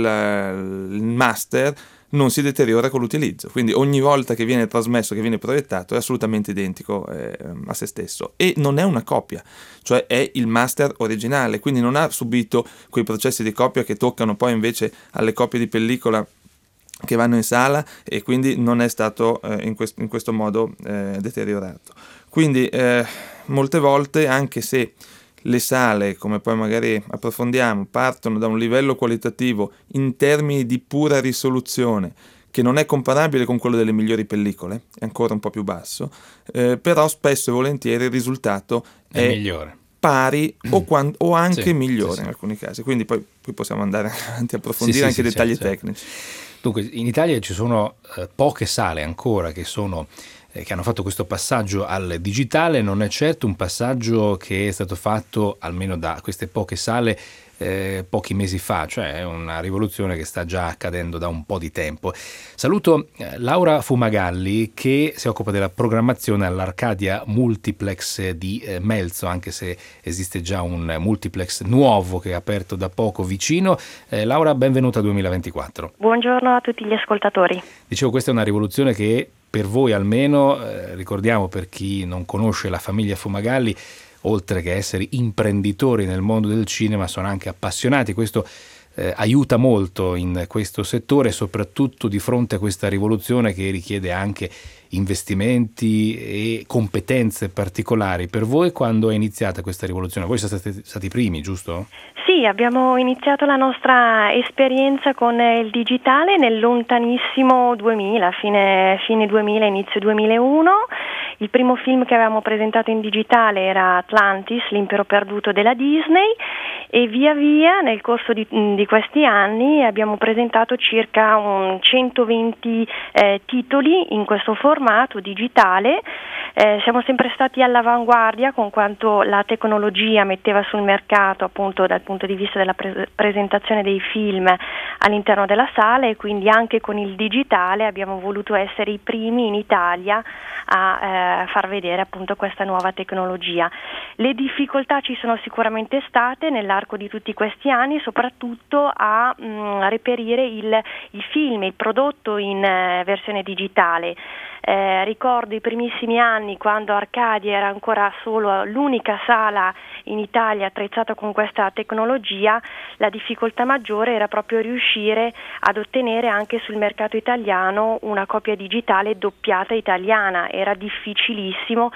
il master non si deteriora con l'utilizzo, quindi ogni volta che viene trasmesso, che viene proiettato, è assolutamente identico eh, a se stesso, e non è una copia, cioè è il master originale, quindi non ha subito quei processi di copia che toccano poi invece alle copie di pellicola che vanno in sala, e quindi non è stato eh, in, quest- in questo modo eh, deteriorato. Quindi eh, molte volte, anche se le sale, come poi magari approfondiamo, partono da un livello qualitativo in termini di pura risoluzione che non è comparabile con quello delle migliori pellicole, è ancora un po' più basso, eh, però spesso e volentieri il risultato è, è migliore, pari o, quant- o anche sì, migliore sì, sì. in alcuni casi, quindi poi, poi possiamo andare avanti a approfondire sì, anche sì, i sì, dettagli certo, tecnici. Dunque, in Italia ci sono eh, poche sale ancora che sono che hanno fatto questo passaggio al digitale. Non è certo un passaggio che è stato fatto, almeno da queste poche sale, eh, pochi mesi fa, cioè è una rivoluzione che sta già accadendo da un po' di tempo. Saluto eh, Laura Fumagalli, che si occupa della programmazione all'Arcadia Multiplex di eh, Melzo, anche se esiste già un multiplex nuovo che è aperto da poco vicino. Eh, Laura, benvenuta a duemilaventiquattro. Buongiorno a tutti gli ascoltatori. Dicevo, questa è una rivoluzione che per voi almeno, eh, ricordiamo per chi non conosce la famiglia Fumagalli, oltre che essere imprenditori nel mondo del cinema, sono anche appassionati. Questo eh, aiuta molto in questo settore, soprattutto di fronte a questa rivoluzione che richiede anche investimenti e competenze particolari. Per voi, quando è iniziata questa rivoluzione? Voi siete stati i primi, giusto? Sì, abbiamo iniziato la nostra esperienza con il digitale nel lontanissimo duemila, fine, fine duemila, inizio duemilauno. Il primo film che avevamo presentato in digitale era Atlantis, l'impero perduto della Disney, e via via nel corso di, di questi anni abbiamo presentato circa un centoventi eh, titoli in questo formato digitale. Eh, siamo sempre stati all'avanguardia con quanto la tecnologia metteva sul mercato, appunto dal punto di vista della pre- presentazione dei film all'interno della sala, e quindi anche con il digitale abbiamo voluto essere i primi in Italia a eh, far vedere appunto questa nuova tecnologia. Le difficoltà ci sono sicuramente state nell'arco di tutti questi anni, soprattutto a mh, reperire il, il film, il prodotto in eh, versione digitale. Eh, ricordo i primissimi anni quando Arcadia era ancora solo l'unica sala in Italia attrezzata con questa tecnologia. La difficoltà maggiore era proprio riuscire ad ottenere anche sul mercato italiano una copia digitale doppiata italiana. Era difficilissimo,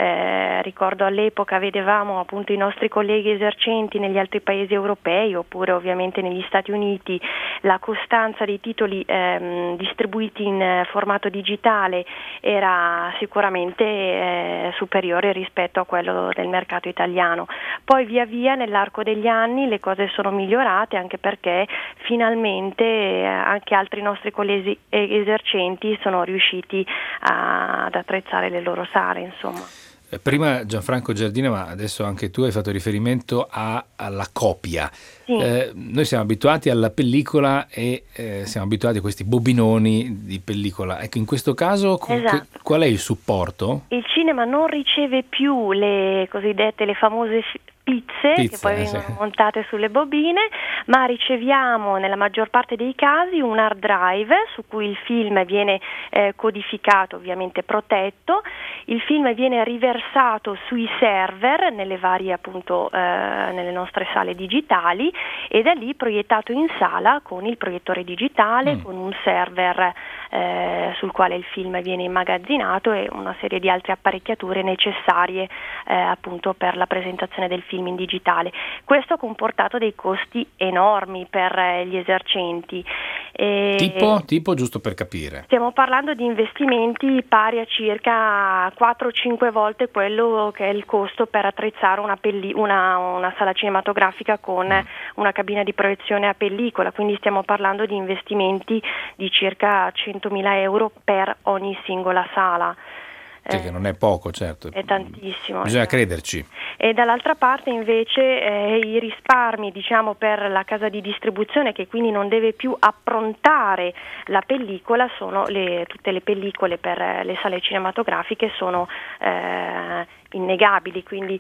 eh, ricordo all'epoca vedevamo appunto i nostri colleghi esercenti negli altri paesi europei oppure ovviamente negli Stati Uniti, la costanza dei titoli ehm, distribuiti in eh, formato digitale era sicuramente eh, superiore rispetto a quello del mercato italiano. Poi via via nell'arco degli anni le cose sono migliorate, anche perché finalmente eh, anche altri nostri colleghi esercenti sono riusciti a, ad attrezzare le loro sale, insomma. Prima Gianfranco Giardina, ma adesso anche tu hai fatto riferimento a, alla copia. Sì. Eh, noi siamo abituati alla pellicola e eh, siamo abituati a questi bobinoni di pellicola. Ecco, in questo caso co- Esatto. che, qual è il supporto? Il cinema non riceve più le cosiddette, le famose fi- pizze, Pizze, che poi eh, vengono sì. montate sulle bobine, ma riceviamo nella maggior parte dei casi un hard drive su cui il film viene eh, codificato, ovviamente protetto. Il film viene riversato sui server nelle varie appunto eh, nelle nostre sale digitali, e da lì proiettato in sala con il proiettore digitale, mm. con un server eh, sul quale il film viene immagazzinato e una serie di altre apparecchiature necessarie eh, appunto per la presentazione del film in digitale. Questo ha comportato dei costi enormi per eh, gli esercenti. E Tipo, tipo, giusto per capire. Stiamo parlando di investimenti pari a circa quattro cinque volte quello che è il costo per attrezzare una, pelli- una, una sala cinematografica con mm. una cabina di proiezione a pellicola, quindi stiamo parlando di investimenti di circa centomila euro per ogni singola sala. Cioè eh, che non è poco, certo. È tantissimo. Bisogna esatto. crederci. E dall'altra parte invece eh, i risparmi, diciamo, per la casa di distribuzione, che quindi non deve più approntare la pellicola, sono le, tutte le pellicole per le sale cinematografiche sono eh, innegabili, quindi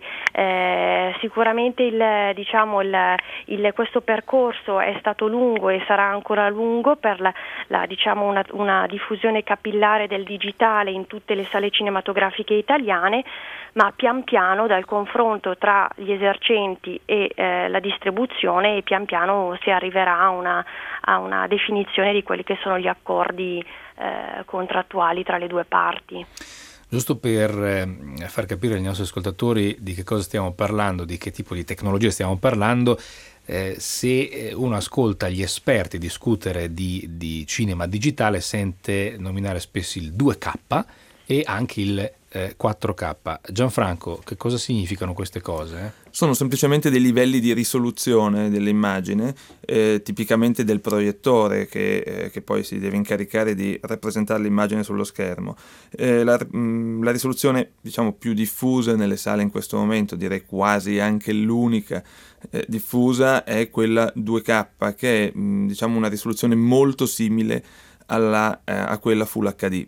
eh, sicuramente il, diciamo, il, il, questo percorso è stato lungo e sarà ancora lungo per la, la, diciamo, una, una diffusione capillare del digitale in tutte le sale cinematografiche italiane, ma pian piano dal confronto tra gli esercenti e eh, la distribuzione e pian piano si arriverà a una, a una definizione di quelli che sono gli accordi eh, contrattuali tra le due parti. Giusto per eh, far capire ai nostri ascoltatori di che cosa stiamo parlando, di che tipo di tecnologia stiamo parlando, eh, se uno ascolta gli esperti discutere di, di cinema digitale sente nominare spesso il due K e anche il eh, quattro K. Gianfranco, che cosa significano queste cose? Sono semplicemente dei livelli di risoluzione dell'immagine, eh, tipicamente del proiettore che, eh, che poi si deve incaricare di rappresentare l'immagine sullo schermo. Eh, la, mh, la risoluzione, diciamo, più diffusa nelle sale in questo momento, direi quasi anche l'unica eh, diffusa, è quella due K, che è mh, diciamo una risoluzione molto simile Alla, eh, a quella Full acca di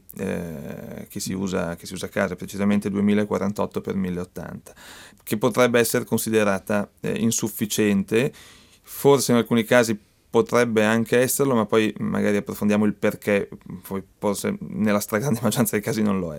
eh, che, si usa, che si usa a casa, precisamente duemilaquarantotto per mille ottanta, che potrebbe essere considerata eh, insufficiente, forse in alcuni casi potrebbe anche esserlo, ma poi magari approfondiamo il perché, poi forse nella stragrande maggioranza dei casi non lo è.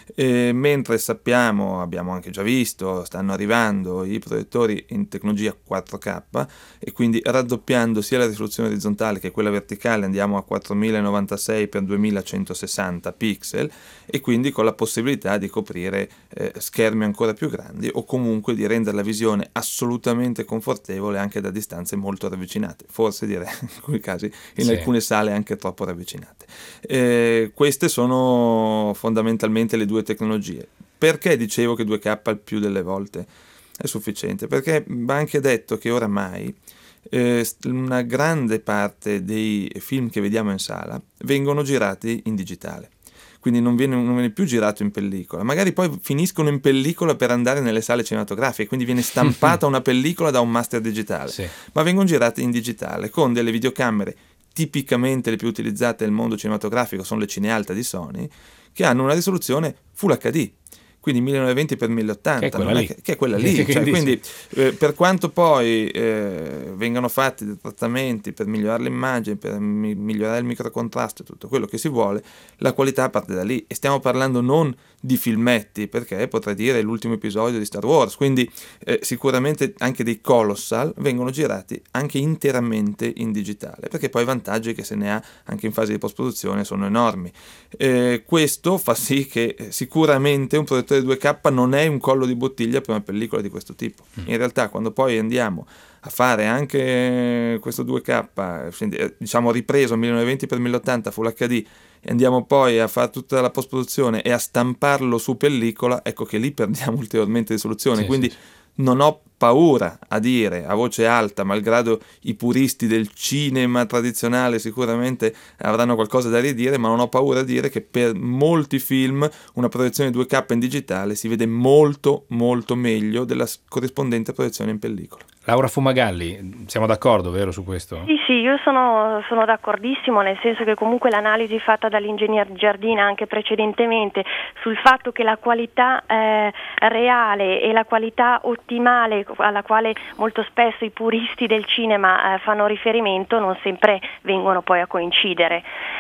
E mentre sappiamo, abbiamo anche già visto, stanno arrivando i proiettori in tecnologia quattro K e quindi raddoppiando sia la risoluzione orizzontale che quella verticale andiamo a quattromilanovantasei per duemilacentosessanta pixel e quindi con la possibilità di coprire eh, schermi ancora più grandi o comunque di rendere la visione assolutamente confortevole anche da distanze molto ravvicinate, forse direi in alcuni casi, in sì. alcune sale anche troppo ravvicinate. Eh, queste sono fondamentalmente le due tecnologie. Perché dicevo che due K il più delle volte è sufficiente? Perché va anche detto che oramai eh, una grande parte dei film che vediamo in sala vengono girati in digitale. Quindi non viene, non viene più girato in pellicola, magari poi finiscono in pellicola per andare nelle sale cinematografiche, quindi viene stampata una pellicola da un master digitale, sì. ma vengono girate in digitale con delle videocamere, tipicamente le più utilizzate nel mondo cinematografico sono le Cinealta di Sony, che hanno una risoluzione Full acca di, quindi millenovecentoventi per mille ottanta, che è quella non lì, è che, che è quella lì. Cioè, quindi eh, per quanto poi eh, vengano fatti dei trattamenti per migliorare l'immagine, per mi- migliorare il microcontrasto e tutto quello che si vuole, la qualità parte da lì, e stiamo parlando non di filmetti, perché potrei dire l'ultimo episodio di Star Wars, quindi eh, sicuramente anche dei colossal vengono girati anche interamente in digitale, perché poi i vantaggi che se ne ha anche in fase di post-produzione sono enormi. Eh, questo fa sì che eh, sicuramente un proiettore due K non è un collo di bottiglia per una pellicola di questo tipo. In realtà quando poi andiamo a fare anche questo due K, diciamo ripreso millenovecentoventi per mille ottanta Full acca di, e andiamo poi a fare tutta la post-produzione e a stamparlo su pellicola, ecco che lì perdiamo ulteriormente risoluzione. Sì, quindi sì, sì. non ho paura a dire a voce alta, malgrado i puristi del cinema tradizionale sicuramente avranno qualcosa da ridire, ma non ho paura a dire che per molti film una proiezione due K in digitale si vede molto molto meglio della corrispondente proiezione in pellicola. Laura Fumagalli, siamo d'accordo, vero, su questo? Sì, sì, io sono, sono d'accordissimo, nel senso che comunque l'analisi fatta dall'ingegner Giardina anche precedentemente sul fatto che la qualità eh, reale e la qualità ottimale alla quale molto spesso i puristi del cinema eh, fanno riferimento non sempre vengono poi a coincidere.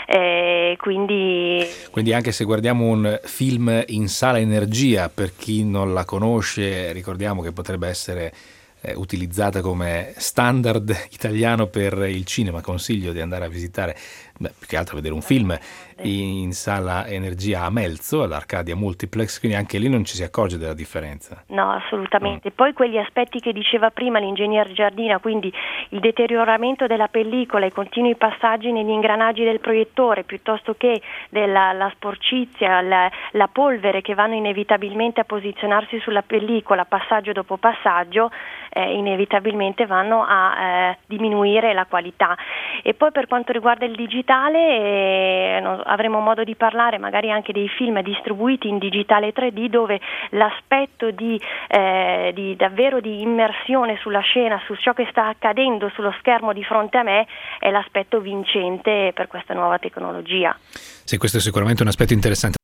Eh, quindi... quindi anche se guardiamo un film in sala Energia, per chi non la conosce, ricordiamo che potrebbe essere utilizzata come standard italiano per il cinema, consiglio di andare a visitare, beh, più che altro vedere un film in sala Energia a Melzo, all'Arcadia Multiplex, quindi anche lì non ci si accorge della differenza. No, assolutamente. Mm. Poi quegli aspetti che diceva prima l'ingegner Giardina, quindi il deterioramento della pellicola, i continui passaggi negli ingranaggi del proiettore, piuttosto che della la sporcizia, la, la polvere che vanno inevitabilmente a posizionarsi sulla pellicola passaggio dopo passaggio, eh, inevitabilmente vanno a eh, diminuire la qualità. E poi per quanto riguarda il digitale, digitale e no, avremo modo di parlare magari anche dei film distribuiti in digitale tre D, dove l'aspetto di, eh, di davvero di immersione sulla scena, su ciò che sta accadendo sullo schermo di fronte a me, è l'aspetto vincente per questa nuova tecnologia. Sì, questo è sicuramente un aspetto interessante.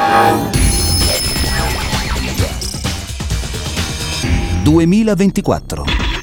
duemilaventiquattro.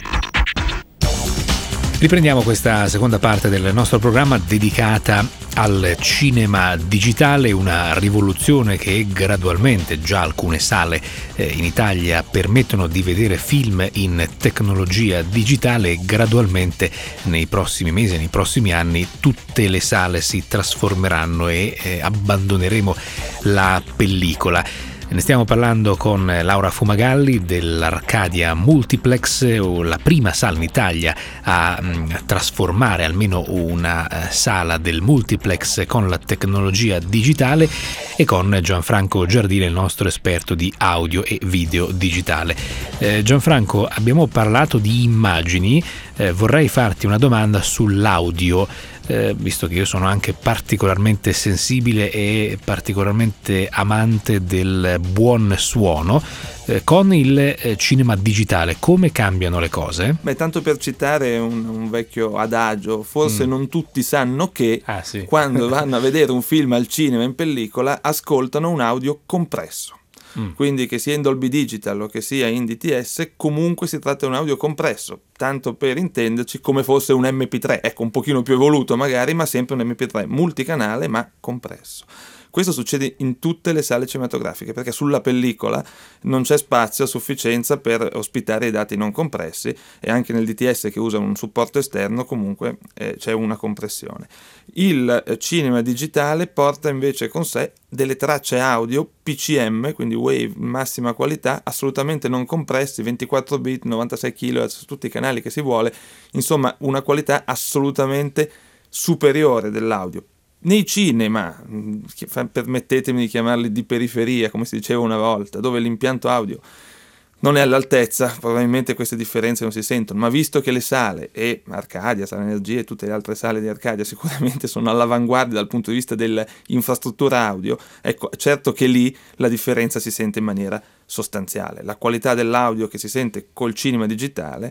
Riprendiamo questa seconda parte del nostro programma dedicata al cinema digitale, una rivoluzione che gradualmente, già alcune sale eh, in Italia permettono di vedere film in tecnologia digitale, e gradualmente nei prossimi mesi, nei prossimi anni tutte le sale si trasformeranno e eh, abbandoneremo la pellicola. Ne stiamo parlando con Laura Fumagalli dell'Arcadia Multiplex, la prima sala in Italia a mh, trasformare almeno una uh, sala del multiplex con la tecnologia digitale, e con Gianfranco Giardini, il nostro esperto di audio e video digitale. Eh, Gianfranco, abbiamo parlato di immagini, eh, vorrei farti una domanda sull'audio. Eh, visto che io sono anche particolarmente sensibile e particolarmente amante del buon suono, eh, con il eh, cinema digitale come cambiano le cose? Beh, tanto per citare un, un vecchio adagio, forse mm. non tutti sanno che ah, sì. quando vanno a vedere un film al cinema in pellicola ascoltano un audio compresso. Mm. Quindi che sia in Dolby Digital o che sia in D T S, comunque si tratta di un audio compresso, tanto per intenderci come fosse un M P tre, ecco, un pochino più evoluto magari, ma sempre un M P tre multicanale ma compresso. Questo succede in tutte le sale cinematografiche, perché sulla pellicola non c'è spazio a sufficienza per ospitare i dati non compressi, e anche nel D T S, che usa un supporto esterno, comunque eh, c'è una compressione. Il eh, cinema digitale porta invece con sé delle tracce audio P C M, quindi wave massima qualità, assolutamente non compressi, ventiquattro bit, novantasei chilohertz su tutti i canali che si vuole, insomma una qualità assolutamente superiore dell'audio. Nei cinema, permettetemi di chiamarli di periferia, come si diceva una volta, dove l'impianto audio non è all'altezza, probabilmente queste differenze non si sentono, ma visto che le sale, e Arcadia, Sala Energia e tutte le altre sale di Arcadia sicuramente sono all'avanguardia dal punto di vista dell'infrastruttura audio, ecco, certo che lì la differenza si sente in maniera sostanziale. La qualità dell'audio che si sente col cinema digitale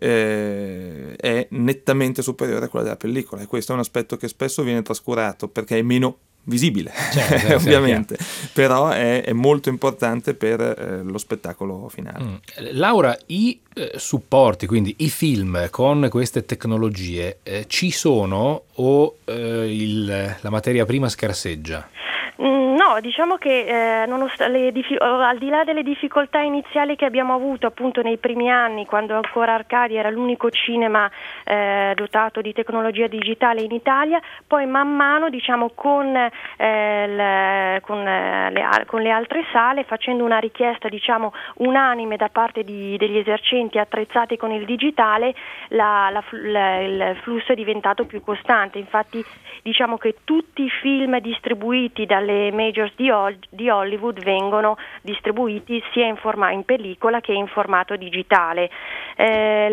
eh, è nettamente superiore a quella della pellicola, e questo è un aspetto che spesso viene trascurato perché è meno visibile, certo, ovviamente, però è, è molto importante per eh, lo spettacolo finale. Mm. Laura, i eh, supporti, quindi i film con queste tecnologie eh, ci sono o eh, il, la materia prima scarseggia? No, diciamo che eh, nonost- le dif- al di là delle difficoltà iniziali che abbiamo avuto appunto nei primi anni, quando ancora Arcadia era l'unico cinema eh, dotato di tecnologia digitale in Italia, poi man mano, diciamo, con, eh, le, con, eh, le, con le altre sale, facendo una richiesta, diciamo, unanime da parte di, degli esercenti attrezzati con il digitale, la, la, la, il flusso è diventato più costante. Infatti diciamo che tutti i film distribuiti dalle majors di, di Hollywood vengono distribuiti sia in formato in pellicola che in formato digitale. Eh,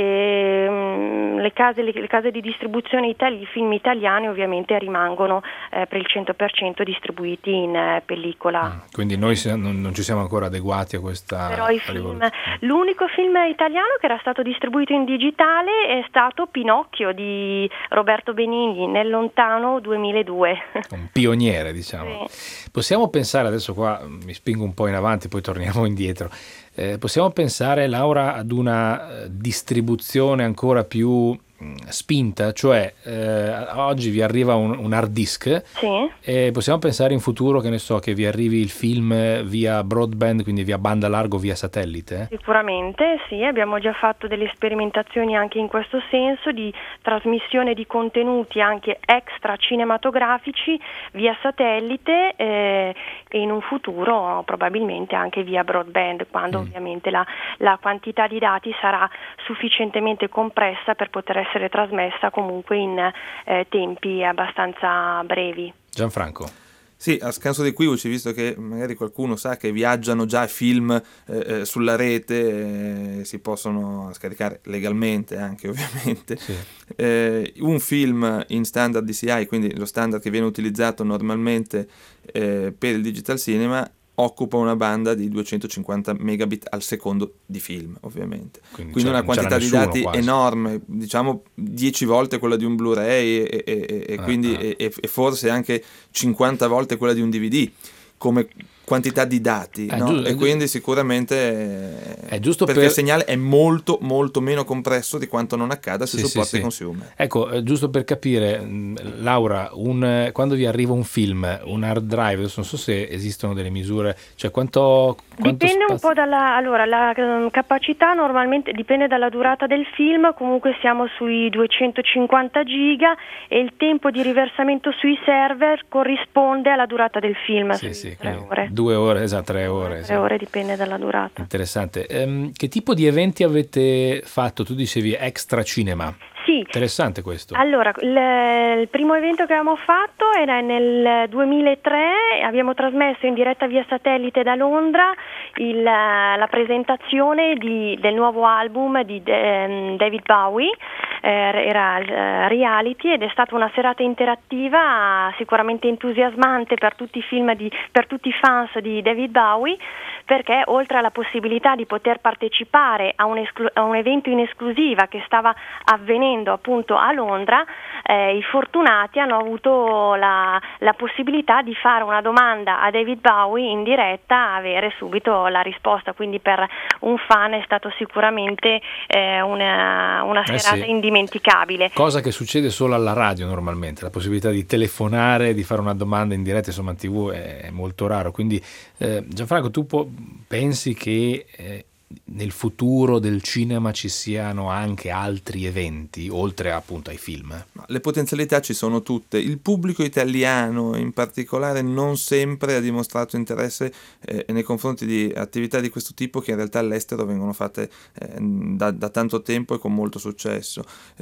le, le, case, le, le case di distribuzione itali, film italiani ovviamente rimangono eh, per il cento per cento distribuiti in eh, pellicola. Mm, quindi noi se, non, non ci siamo ancora adeguati a questa Però i film, l'unico film italiano che era stato distribuito in digitale è stato Pinocchio di Roberto Benigni nel lontano duemiladue. Un pioniere, diciamo. Sì. Possiamo pensare, adesso qua mi spingo un po' in avanti, poi torniamo indietro, eh, possiamo pensare, Laura, ad una distribuzione ancora più spinta, cioè eh, oggi vi arriva un, un hard disk, sì, e possiamo pensare in futuro, che ne so, che vi arrivi il film via broadband, quindi via banda largo, via satellite? Sicuramente sì, abbiamo già fatto delle sperimentazioni anche in questo senso di trasmissione di contenuti anche extra cinematografici via satellite eh, e in un futuro probabilmente anche via broadband, quando mm. ovviamente la, la quantità di dati sarà sufficientemente compressa per poter essere essere trasmessa comunque in eh, tempi abbastanza brevi. Gianfranco. Sì, a scanso di equivoci, visto che magari qualcuno sa che viaggiano già film eh, sulla rete, eh, si possono scaricare legalmente anche ovviamente, sì. eh, un film in standard D C I, quindi lo standard che viene utilizzato normalmente eh, per il digital cinema, occupa una banda di duecentocinquanta megabit al secondo di film, ovviamente. Quindi, Quindi una quantità di dati quasi. enorme, diciamo dieci volte quella di un Blu-ray e, e, e, ah, quindi, ah. E, e forse anche cinquanta volte quella di un D V D, come quantità di dati, eh, no? giusto, e quindi sicuramente è giusto perché per... il segnale è molto molto meno compresso di quanto non accada sui sì, supporti sì, sì. consumer. Ecco, giusto per capire, Laura, un, quando vi arriva un film, un hard drive, adesso non so se esistono delle misure, cioè quanto, quanto dipende spazio... un po' dalla, allora la um, capacità normalmente dipende dalla durata del film, comunque siamo sui duecentocinquanta giga e il tempo di riversamento sui server corrisponde alla durata del film, sì, sì, tre ore. Due ore, esatto, tre ore. Tre esatto. ore dipende dalla durata. Interessante. Um, che tipo di eventi avete fatto? Tu dicevi extra cinema. Sì. Interessante questo. Allora, il, il primo evento che abbiamo fatto era nel duemilatré, abbiamo trasmesso in diretta via satellite da Londra il, la presentazione di, del nuovo album di de, David Bowie, eh, era eh, Reality, ed è stata una serata interattiva sicuramente entusiasmante per tutti i film di, per tutti i fans di David Bowie, perché oltre alla possibilità di poter partecipare a un, esclu- a un evento in esclusiva che stava avvenendo appunto a Londra, eh, i fortunati hanno avuto la, la possibilità di fare una domanda a David Bowie in diretta, avere subito la risposta, quindi per un fan è stato sicuramente eh, una, una serata eh sì. indimenticabile. Cosa che succede solo alla radio normalmente, la possibilità di telefonare, di fare una domanda in diretta, insomma in tivù è, è molto raro, quindi eh, Gianfranco, tu po- pensi che eh, nel futuro del cinema ci siano anche altri eventi, oltre appunto ai film? Le potenzialità ci sono tutte. Il pubblico italiano in particolare non sempre ha dimostrato interesse eh, nei confronti di attività di questo tipo, che in realtà all'estero vengono fatte eh, da, da tanto tempo e con molto successo.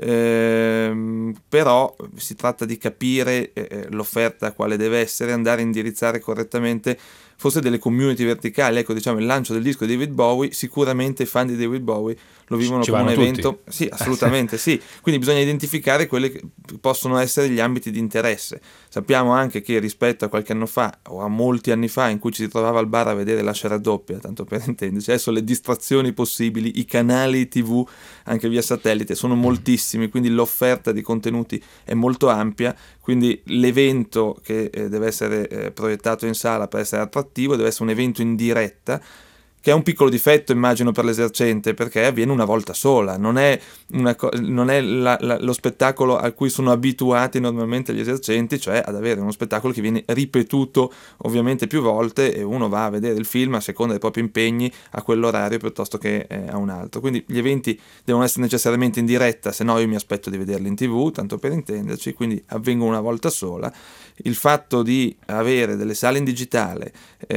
Eh, però si tratta di capire eh, l'offerta quale deve essere, andare a indirizzare correttamente forse delle community verticali. Ecco, diciamo, il lancio del disco di David Bowie, sicuramente i fan di David Bowie lo vivono Ci come un tutti. evento, sì, assolutamente sì, quindi bisogna identificare quelli che possono essere gli ambiti di interesse. Sappiamo anche che rispetto a qualche anno fa o a molti anni fa, in cui ci si trovava al bar a vedere la scena doppia, tanto per intenderci, adesso le distrazioni possibili, i canali tivù anche via satellite sono moltissimi, quindi l'offerta di contenuti è molto ampia, quindi l'evento che eh, deve essere eh, proiettato in sala per essere attrattivo deve essere un evento in diretta, che è un piccolo difetto, immagino, per l'esercente, perché avviene una volta sola, non è, una co- non è la, la, lo spettacolo a cui sono abituati normalmente gli esercenti, cioè ad avere uno spettacolo che viene ripetuto ovviamente più volte e uno va a vedere il film a seconda dei propri impegni a quell'orario piuttosto che eh, a un altro. Quindi gli eventi devono essere necessariamente in diretta, se no io mi aspetto di vederli in tivù, tanto per intenderci, quindi avvengono una volta sola. Il fatto di avere delle sale in digitale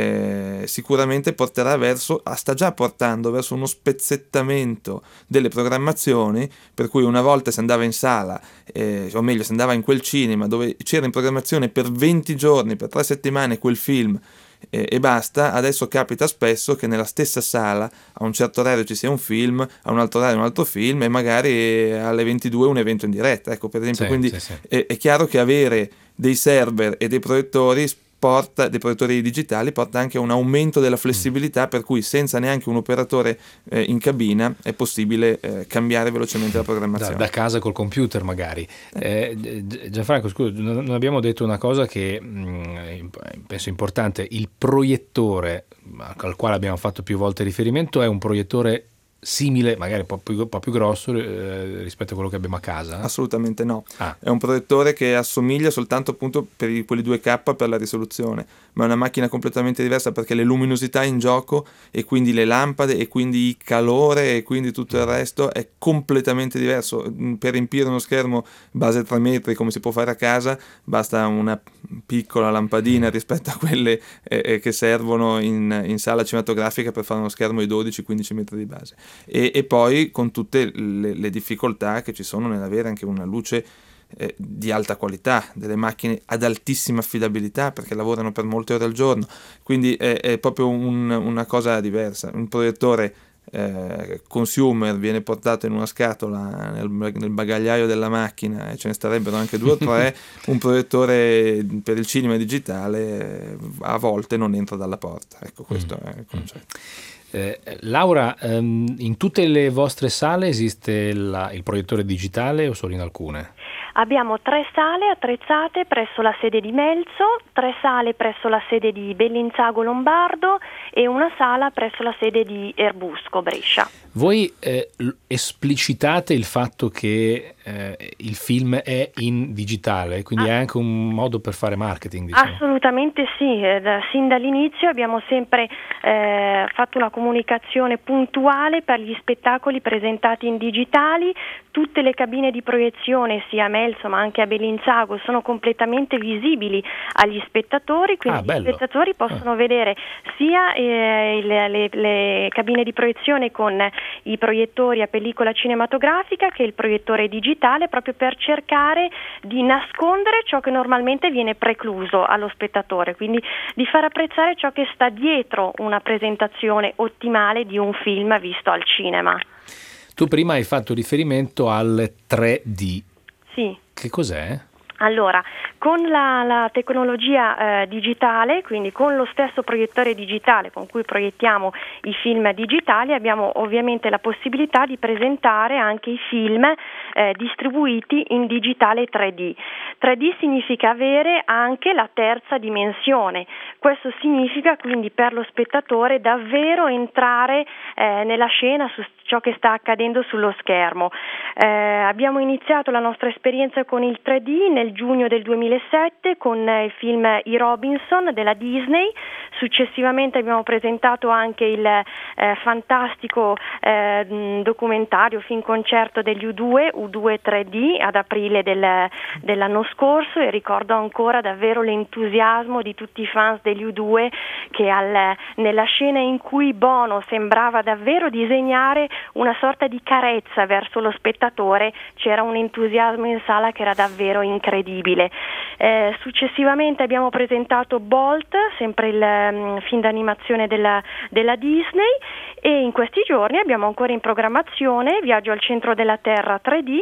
eh, sicuramente porterà verso, sta già portando verso uno spezzettamento delle programmazioni, per cui una volta si andava in sala, eh, o meglio si andava in quel cinema dove c'era in programmazione per venti giorni, per tre settimane quel film eh, e basta. Adesso capita spesso che nella stessa sala a un certo orario ci sia un film, a un altro orario un altro film e magari alle ventidue un evento in diretta, ecco, per esempio. Sì, quindi sì, sì. È, è chiaro che avere dei server e dei proiettori porta, dei proiettori digitali porta anche a un aumento della flessibilità, mm. per cui senza neanche un operatore eh, in cabina è possibile eh, cambiare velocemente la programmazione. Da, da casa col computer magari. Eh, Gianfranco, scusa, non abbiamo detto una cosa che mh, penso importante. Il proiettore al quale abbiamo fatto più volte riferimento è un proiettore simile, magari un po' più, un po' più grosso eh, rispetto a quello che abbiamo a casa? Assolutamente no. Ah. È un proiettore che assomiglia soltanto appunto per i, quelli due K per la risoluzione, ma è una macchina completamente diversa perché le luminosità in gioco e quindi le lampade e quindi il calore e quindi tutto il resto è completamente diverso. Per riempire uno schermo base tre metri come si può fare a casa basta una piccola lampadina rispetto a quelle eh, che servono in, in sala cinematografica per fare uno schermo di dodici quindici metri di base. E, e poi con tutte le, le difficoltà che ci sono nell'avere anche una luce eh, di alta qualità, delle macchine ad altissima affidabilità perché lavorano per molte ore al giorno, quindi è, è proprio un, una cosa diversa. Un proiettore eh, consumer viene portato in una scatola nel, nel bagagliaio della macchina e ce ne starebbero anche due o tre. Un proiettore per il cinema digitale a volte non entra dalla porta, ecco, questo mm. è il concetto. Eh, Laura, ehm, in tutte le vostre sale esiste la, il proiettore digitale o solo in alcune? Abbiamo tre sale attrezzate presso la sede di Melzo, tre sale presso la sede di Bellinzago Lombardo e una sala presso la sede di Erbusco Brescia. Voi eh, esplicitate il fatto che eh, il film è in digitale, quindi ah. è anche un modo per fare marketing, diciamo. Assolutamente sì, eh, da, sin dall'inizio abbiamo sempre eh, fatto una comunicazione puntuale per gli spettacoli presentati in digitali. Tutte le cabine di proiezione sia a Melzo ma anche a Bellinzago sono completamente visibili agli spettatori, quindi ah, gli spettatori possono ah. vedere sia eh, le, le, le cabine di proiezione con i proiettori a pellicola cinematografica che il proiettore digitale, proprio per cercare di nascondere ciò che normalmente viene precluso allo spettatore, quindi di far apprezzare ciò che sta dietro una presentazione ottimale di un film visto al cinema. Tu prima hai fatto riferimento al tre D. Sì. Che cos'è? Allora, con la, la tecnologia eh, digitale, quindi con lo stesso proiettore digitale con cui proiettiamo i film digitali, abbiamo ovviamente la possibilità di presentare anche i film eh, distribuiti in digitale tre D. tre D significa avere anche la terza dimensione. Questo significa quindi per lo spettatore davvero entrare eh, nella scena, su ciò che sta accadendo sullo schermo. Eh, abbiamo iniziato la nostra esperienza con il tre D nel giugno del duemilasette con il film I Robinson della Disney. Successivamente abbiamo presentato anche il eh, fantastico eh, documentario film concerto degli U due, U due tre D, ad aprile del, dell'anno scorso, e ricordo ancora davvero l'entusiasmo di tutti i fans degli U due che al, nella scena in cui Bono sembrava davvero disegnare una sorta di carezza verso lo spettatore, c'era un entusiasmo in sala che era davvero incredibile. Eh, successivamente abbiamo presentato Bolt, sempre il um, film d'animazione della, della Disney, e in questi giorni abbiamo ancora in programmazione Viaggio al centro della Terra tre D,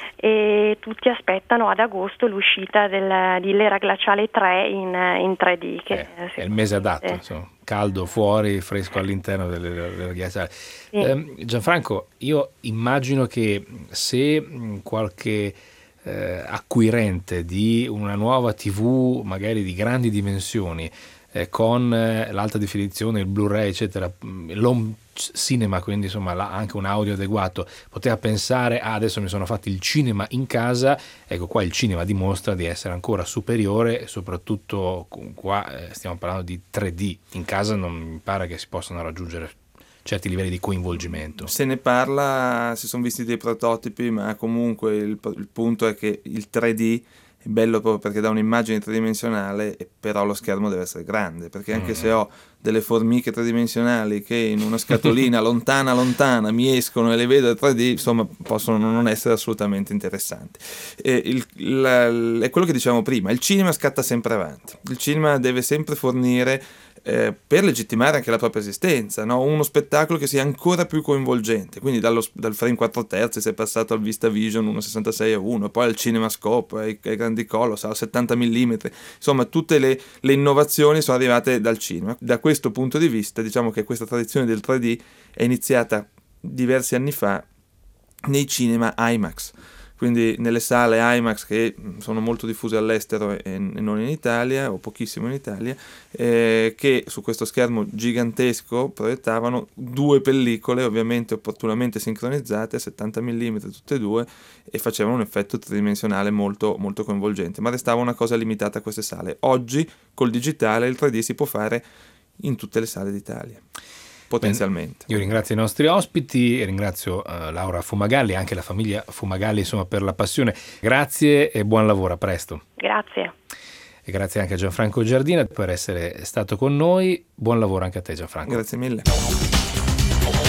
e tutti aspettano ad agosto l'uscita del, di L'era glaciale tre in, in tre D. Che eh, è il mese adatto, insomma. Caldo fuori, fresco all'interno dell'era glaciale. Sì. Eh, Gianfranco, io immagino che se qualche eh, acquirente di una nuova tivù, magari di grandi dimensioni, eh, con eh, l'alta definizione, il Blu-ray, eccetera, l'home cinema, quindi insomma anche un audio adeguato, poteva pensare ah, adesso mi sono fatti il cinema in casa. Ecco, qua il cinema dimostra di essere ancora superiore, e soprattutto qua eh, stiamo parlando di tre D. In casa non mi pare che si possano raggiungere certi livelli di coinvolgimento. Se ne parla, si sono visti dei prototipi, ma comunque il, il punto è che il tre D è bello proprio perché dà un'immagine tridimensionale, e però lo schermo deve essere grande, perché anche mm-hmm. se ho delle formiche tridimensionali che in una scatolina lontana lontana mi escono e le vedo in tre D, insomma possono non essere assolutamente interessanti. E il, la, è quello che dicevamo prima, il cinema scatta sempre avanti, il cinema deve sempre fornire Eh, per legittimare anche la propria esistenza, no? Uno spettacolo che sia ancora più coinvolgente, quindi dallo, dal frame quattro terzi si è passato al VistaVision uno virgola sessantasei a uno, poi al CinemaScope, ai, ai grandi colors, al settanta millimetri, insomma tutte le, le innovazioni sono arrivate dal cinema. Da questo punto di vista diciamo che questa tradizione del tre D è iniziata diversi anni fa nei cinema IMAX, quindi nelle sale IMAX che sono molto diffuse all'estero e non in Italia, o pochissimo in Italia, eh, che su questo schermo gigantesco proiettavano due pellicole, ovviamente opportunamente sincronizzate a settanta millimetri tutte e due, e facevano un effetto tridimensionale molto, molto coinvolgente, ma restava una cosa limitata a queste sale. Oggi col digitale il tre D si può fare in tutte le sale d'Italia. Potenzialmente. Bene, io ringrazio i nostri ospiti, ringrazio uh, Laura Fumagalli e anche la famiglia Fumagalli, insomma, per la passione. Grazie e buon lavoro, a presto. Grazie. E grazie anche a Gianfranco Giardina per essere stato con noi. Buon lavoro anche a te, Gianfranco. Grazie mille.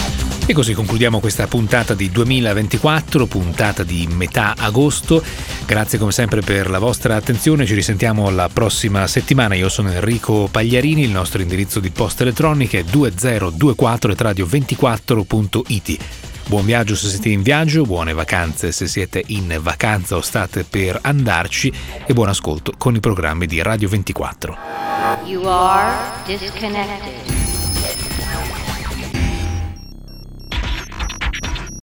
E così concludiamo questa puntata di duemilaventiquattro, puntata di metà agosto. Grazie come sempre per la vostra attenzione, ci risentiamo la prossima settimana. Io sono Enrico Pagliarini, il nostro indirizzo di posta elettronica è duemilaventiquattro at radio ventiquattro punto it. Buon viaggio se siete in viaggio, buone vacanze se siete in vacanza o state per andarci e buon ascolto con i programmi di Radio ventiquattro. You are disconnected.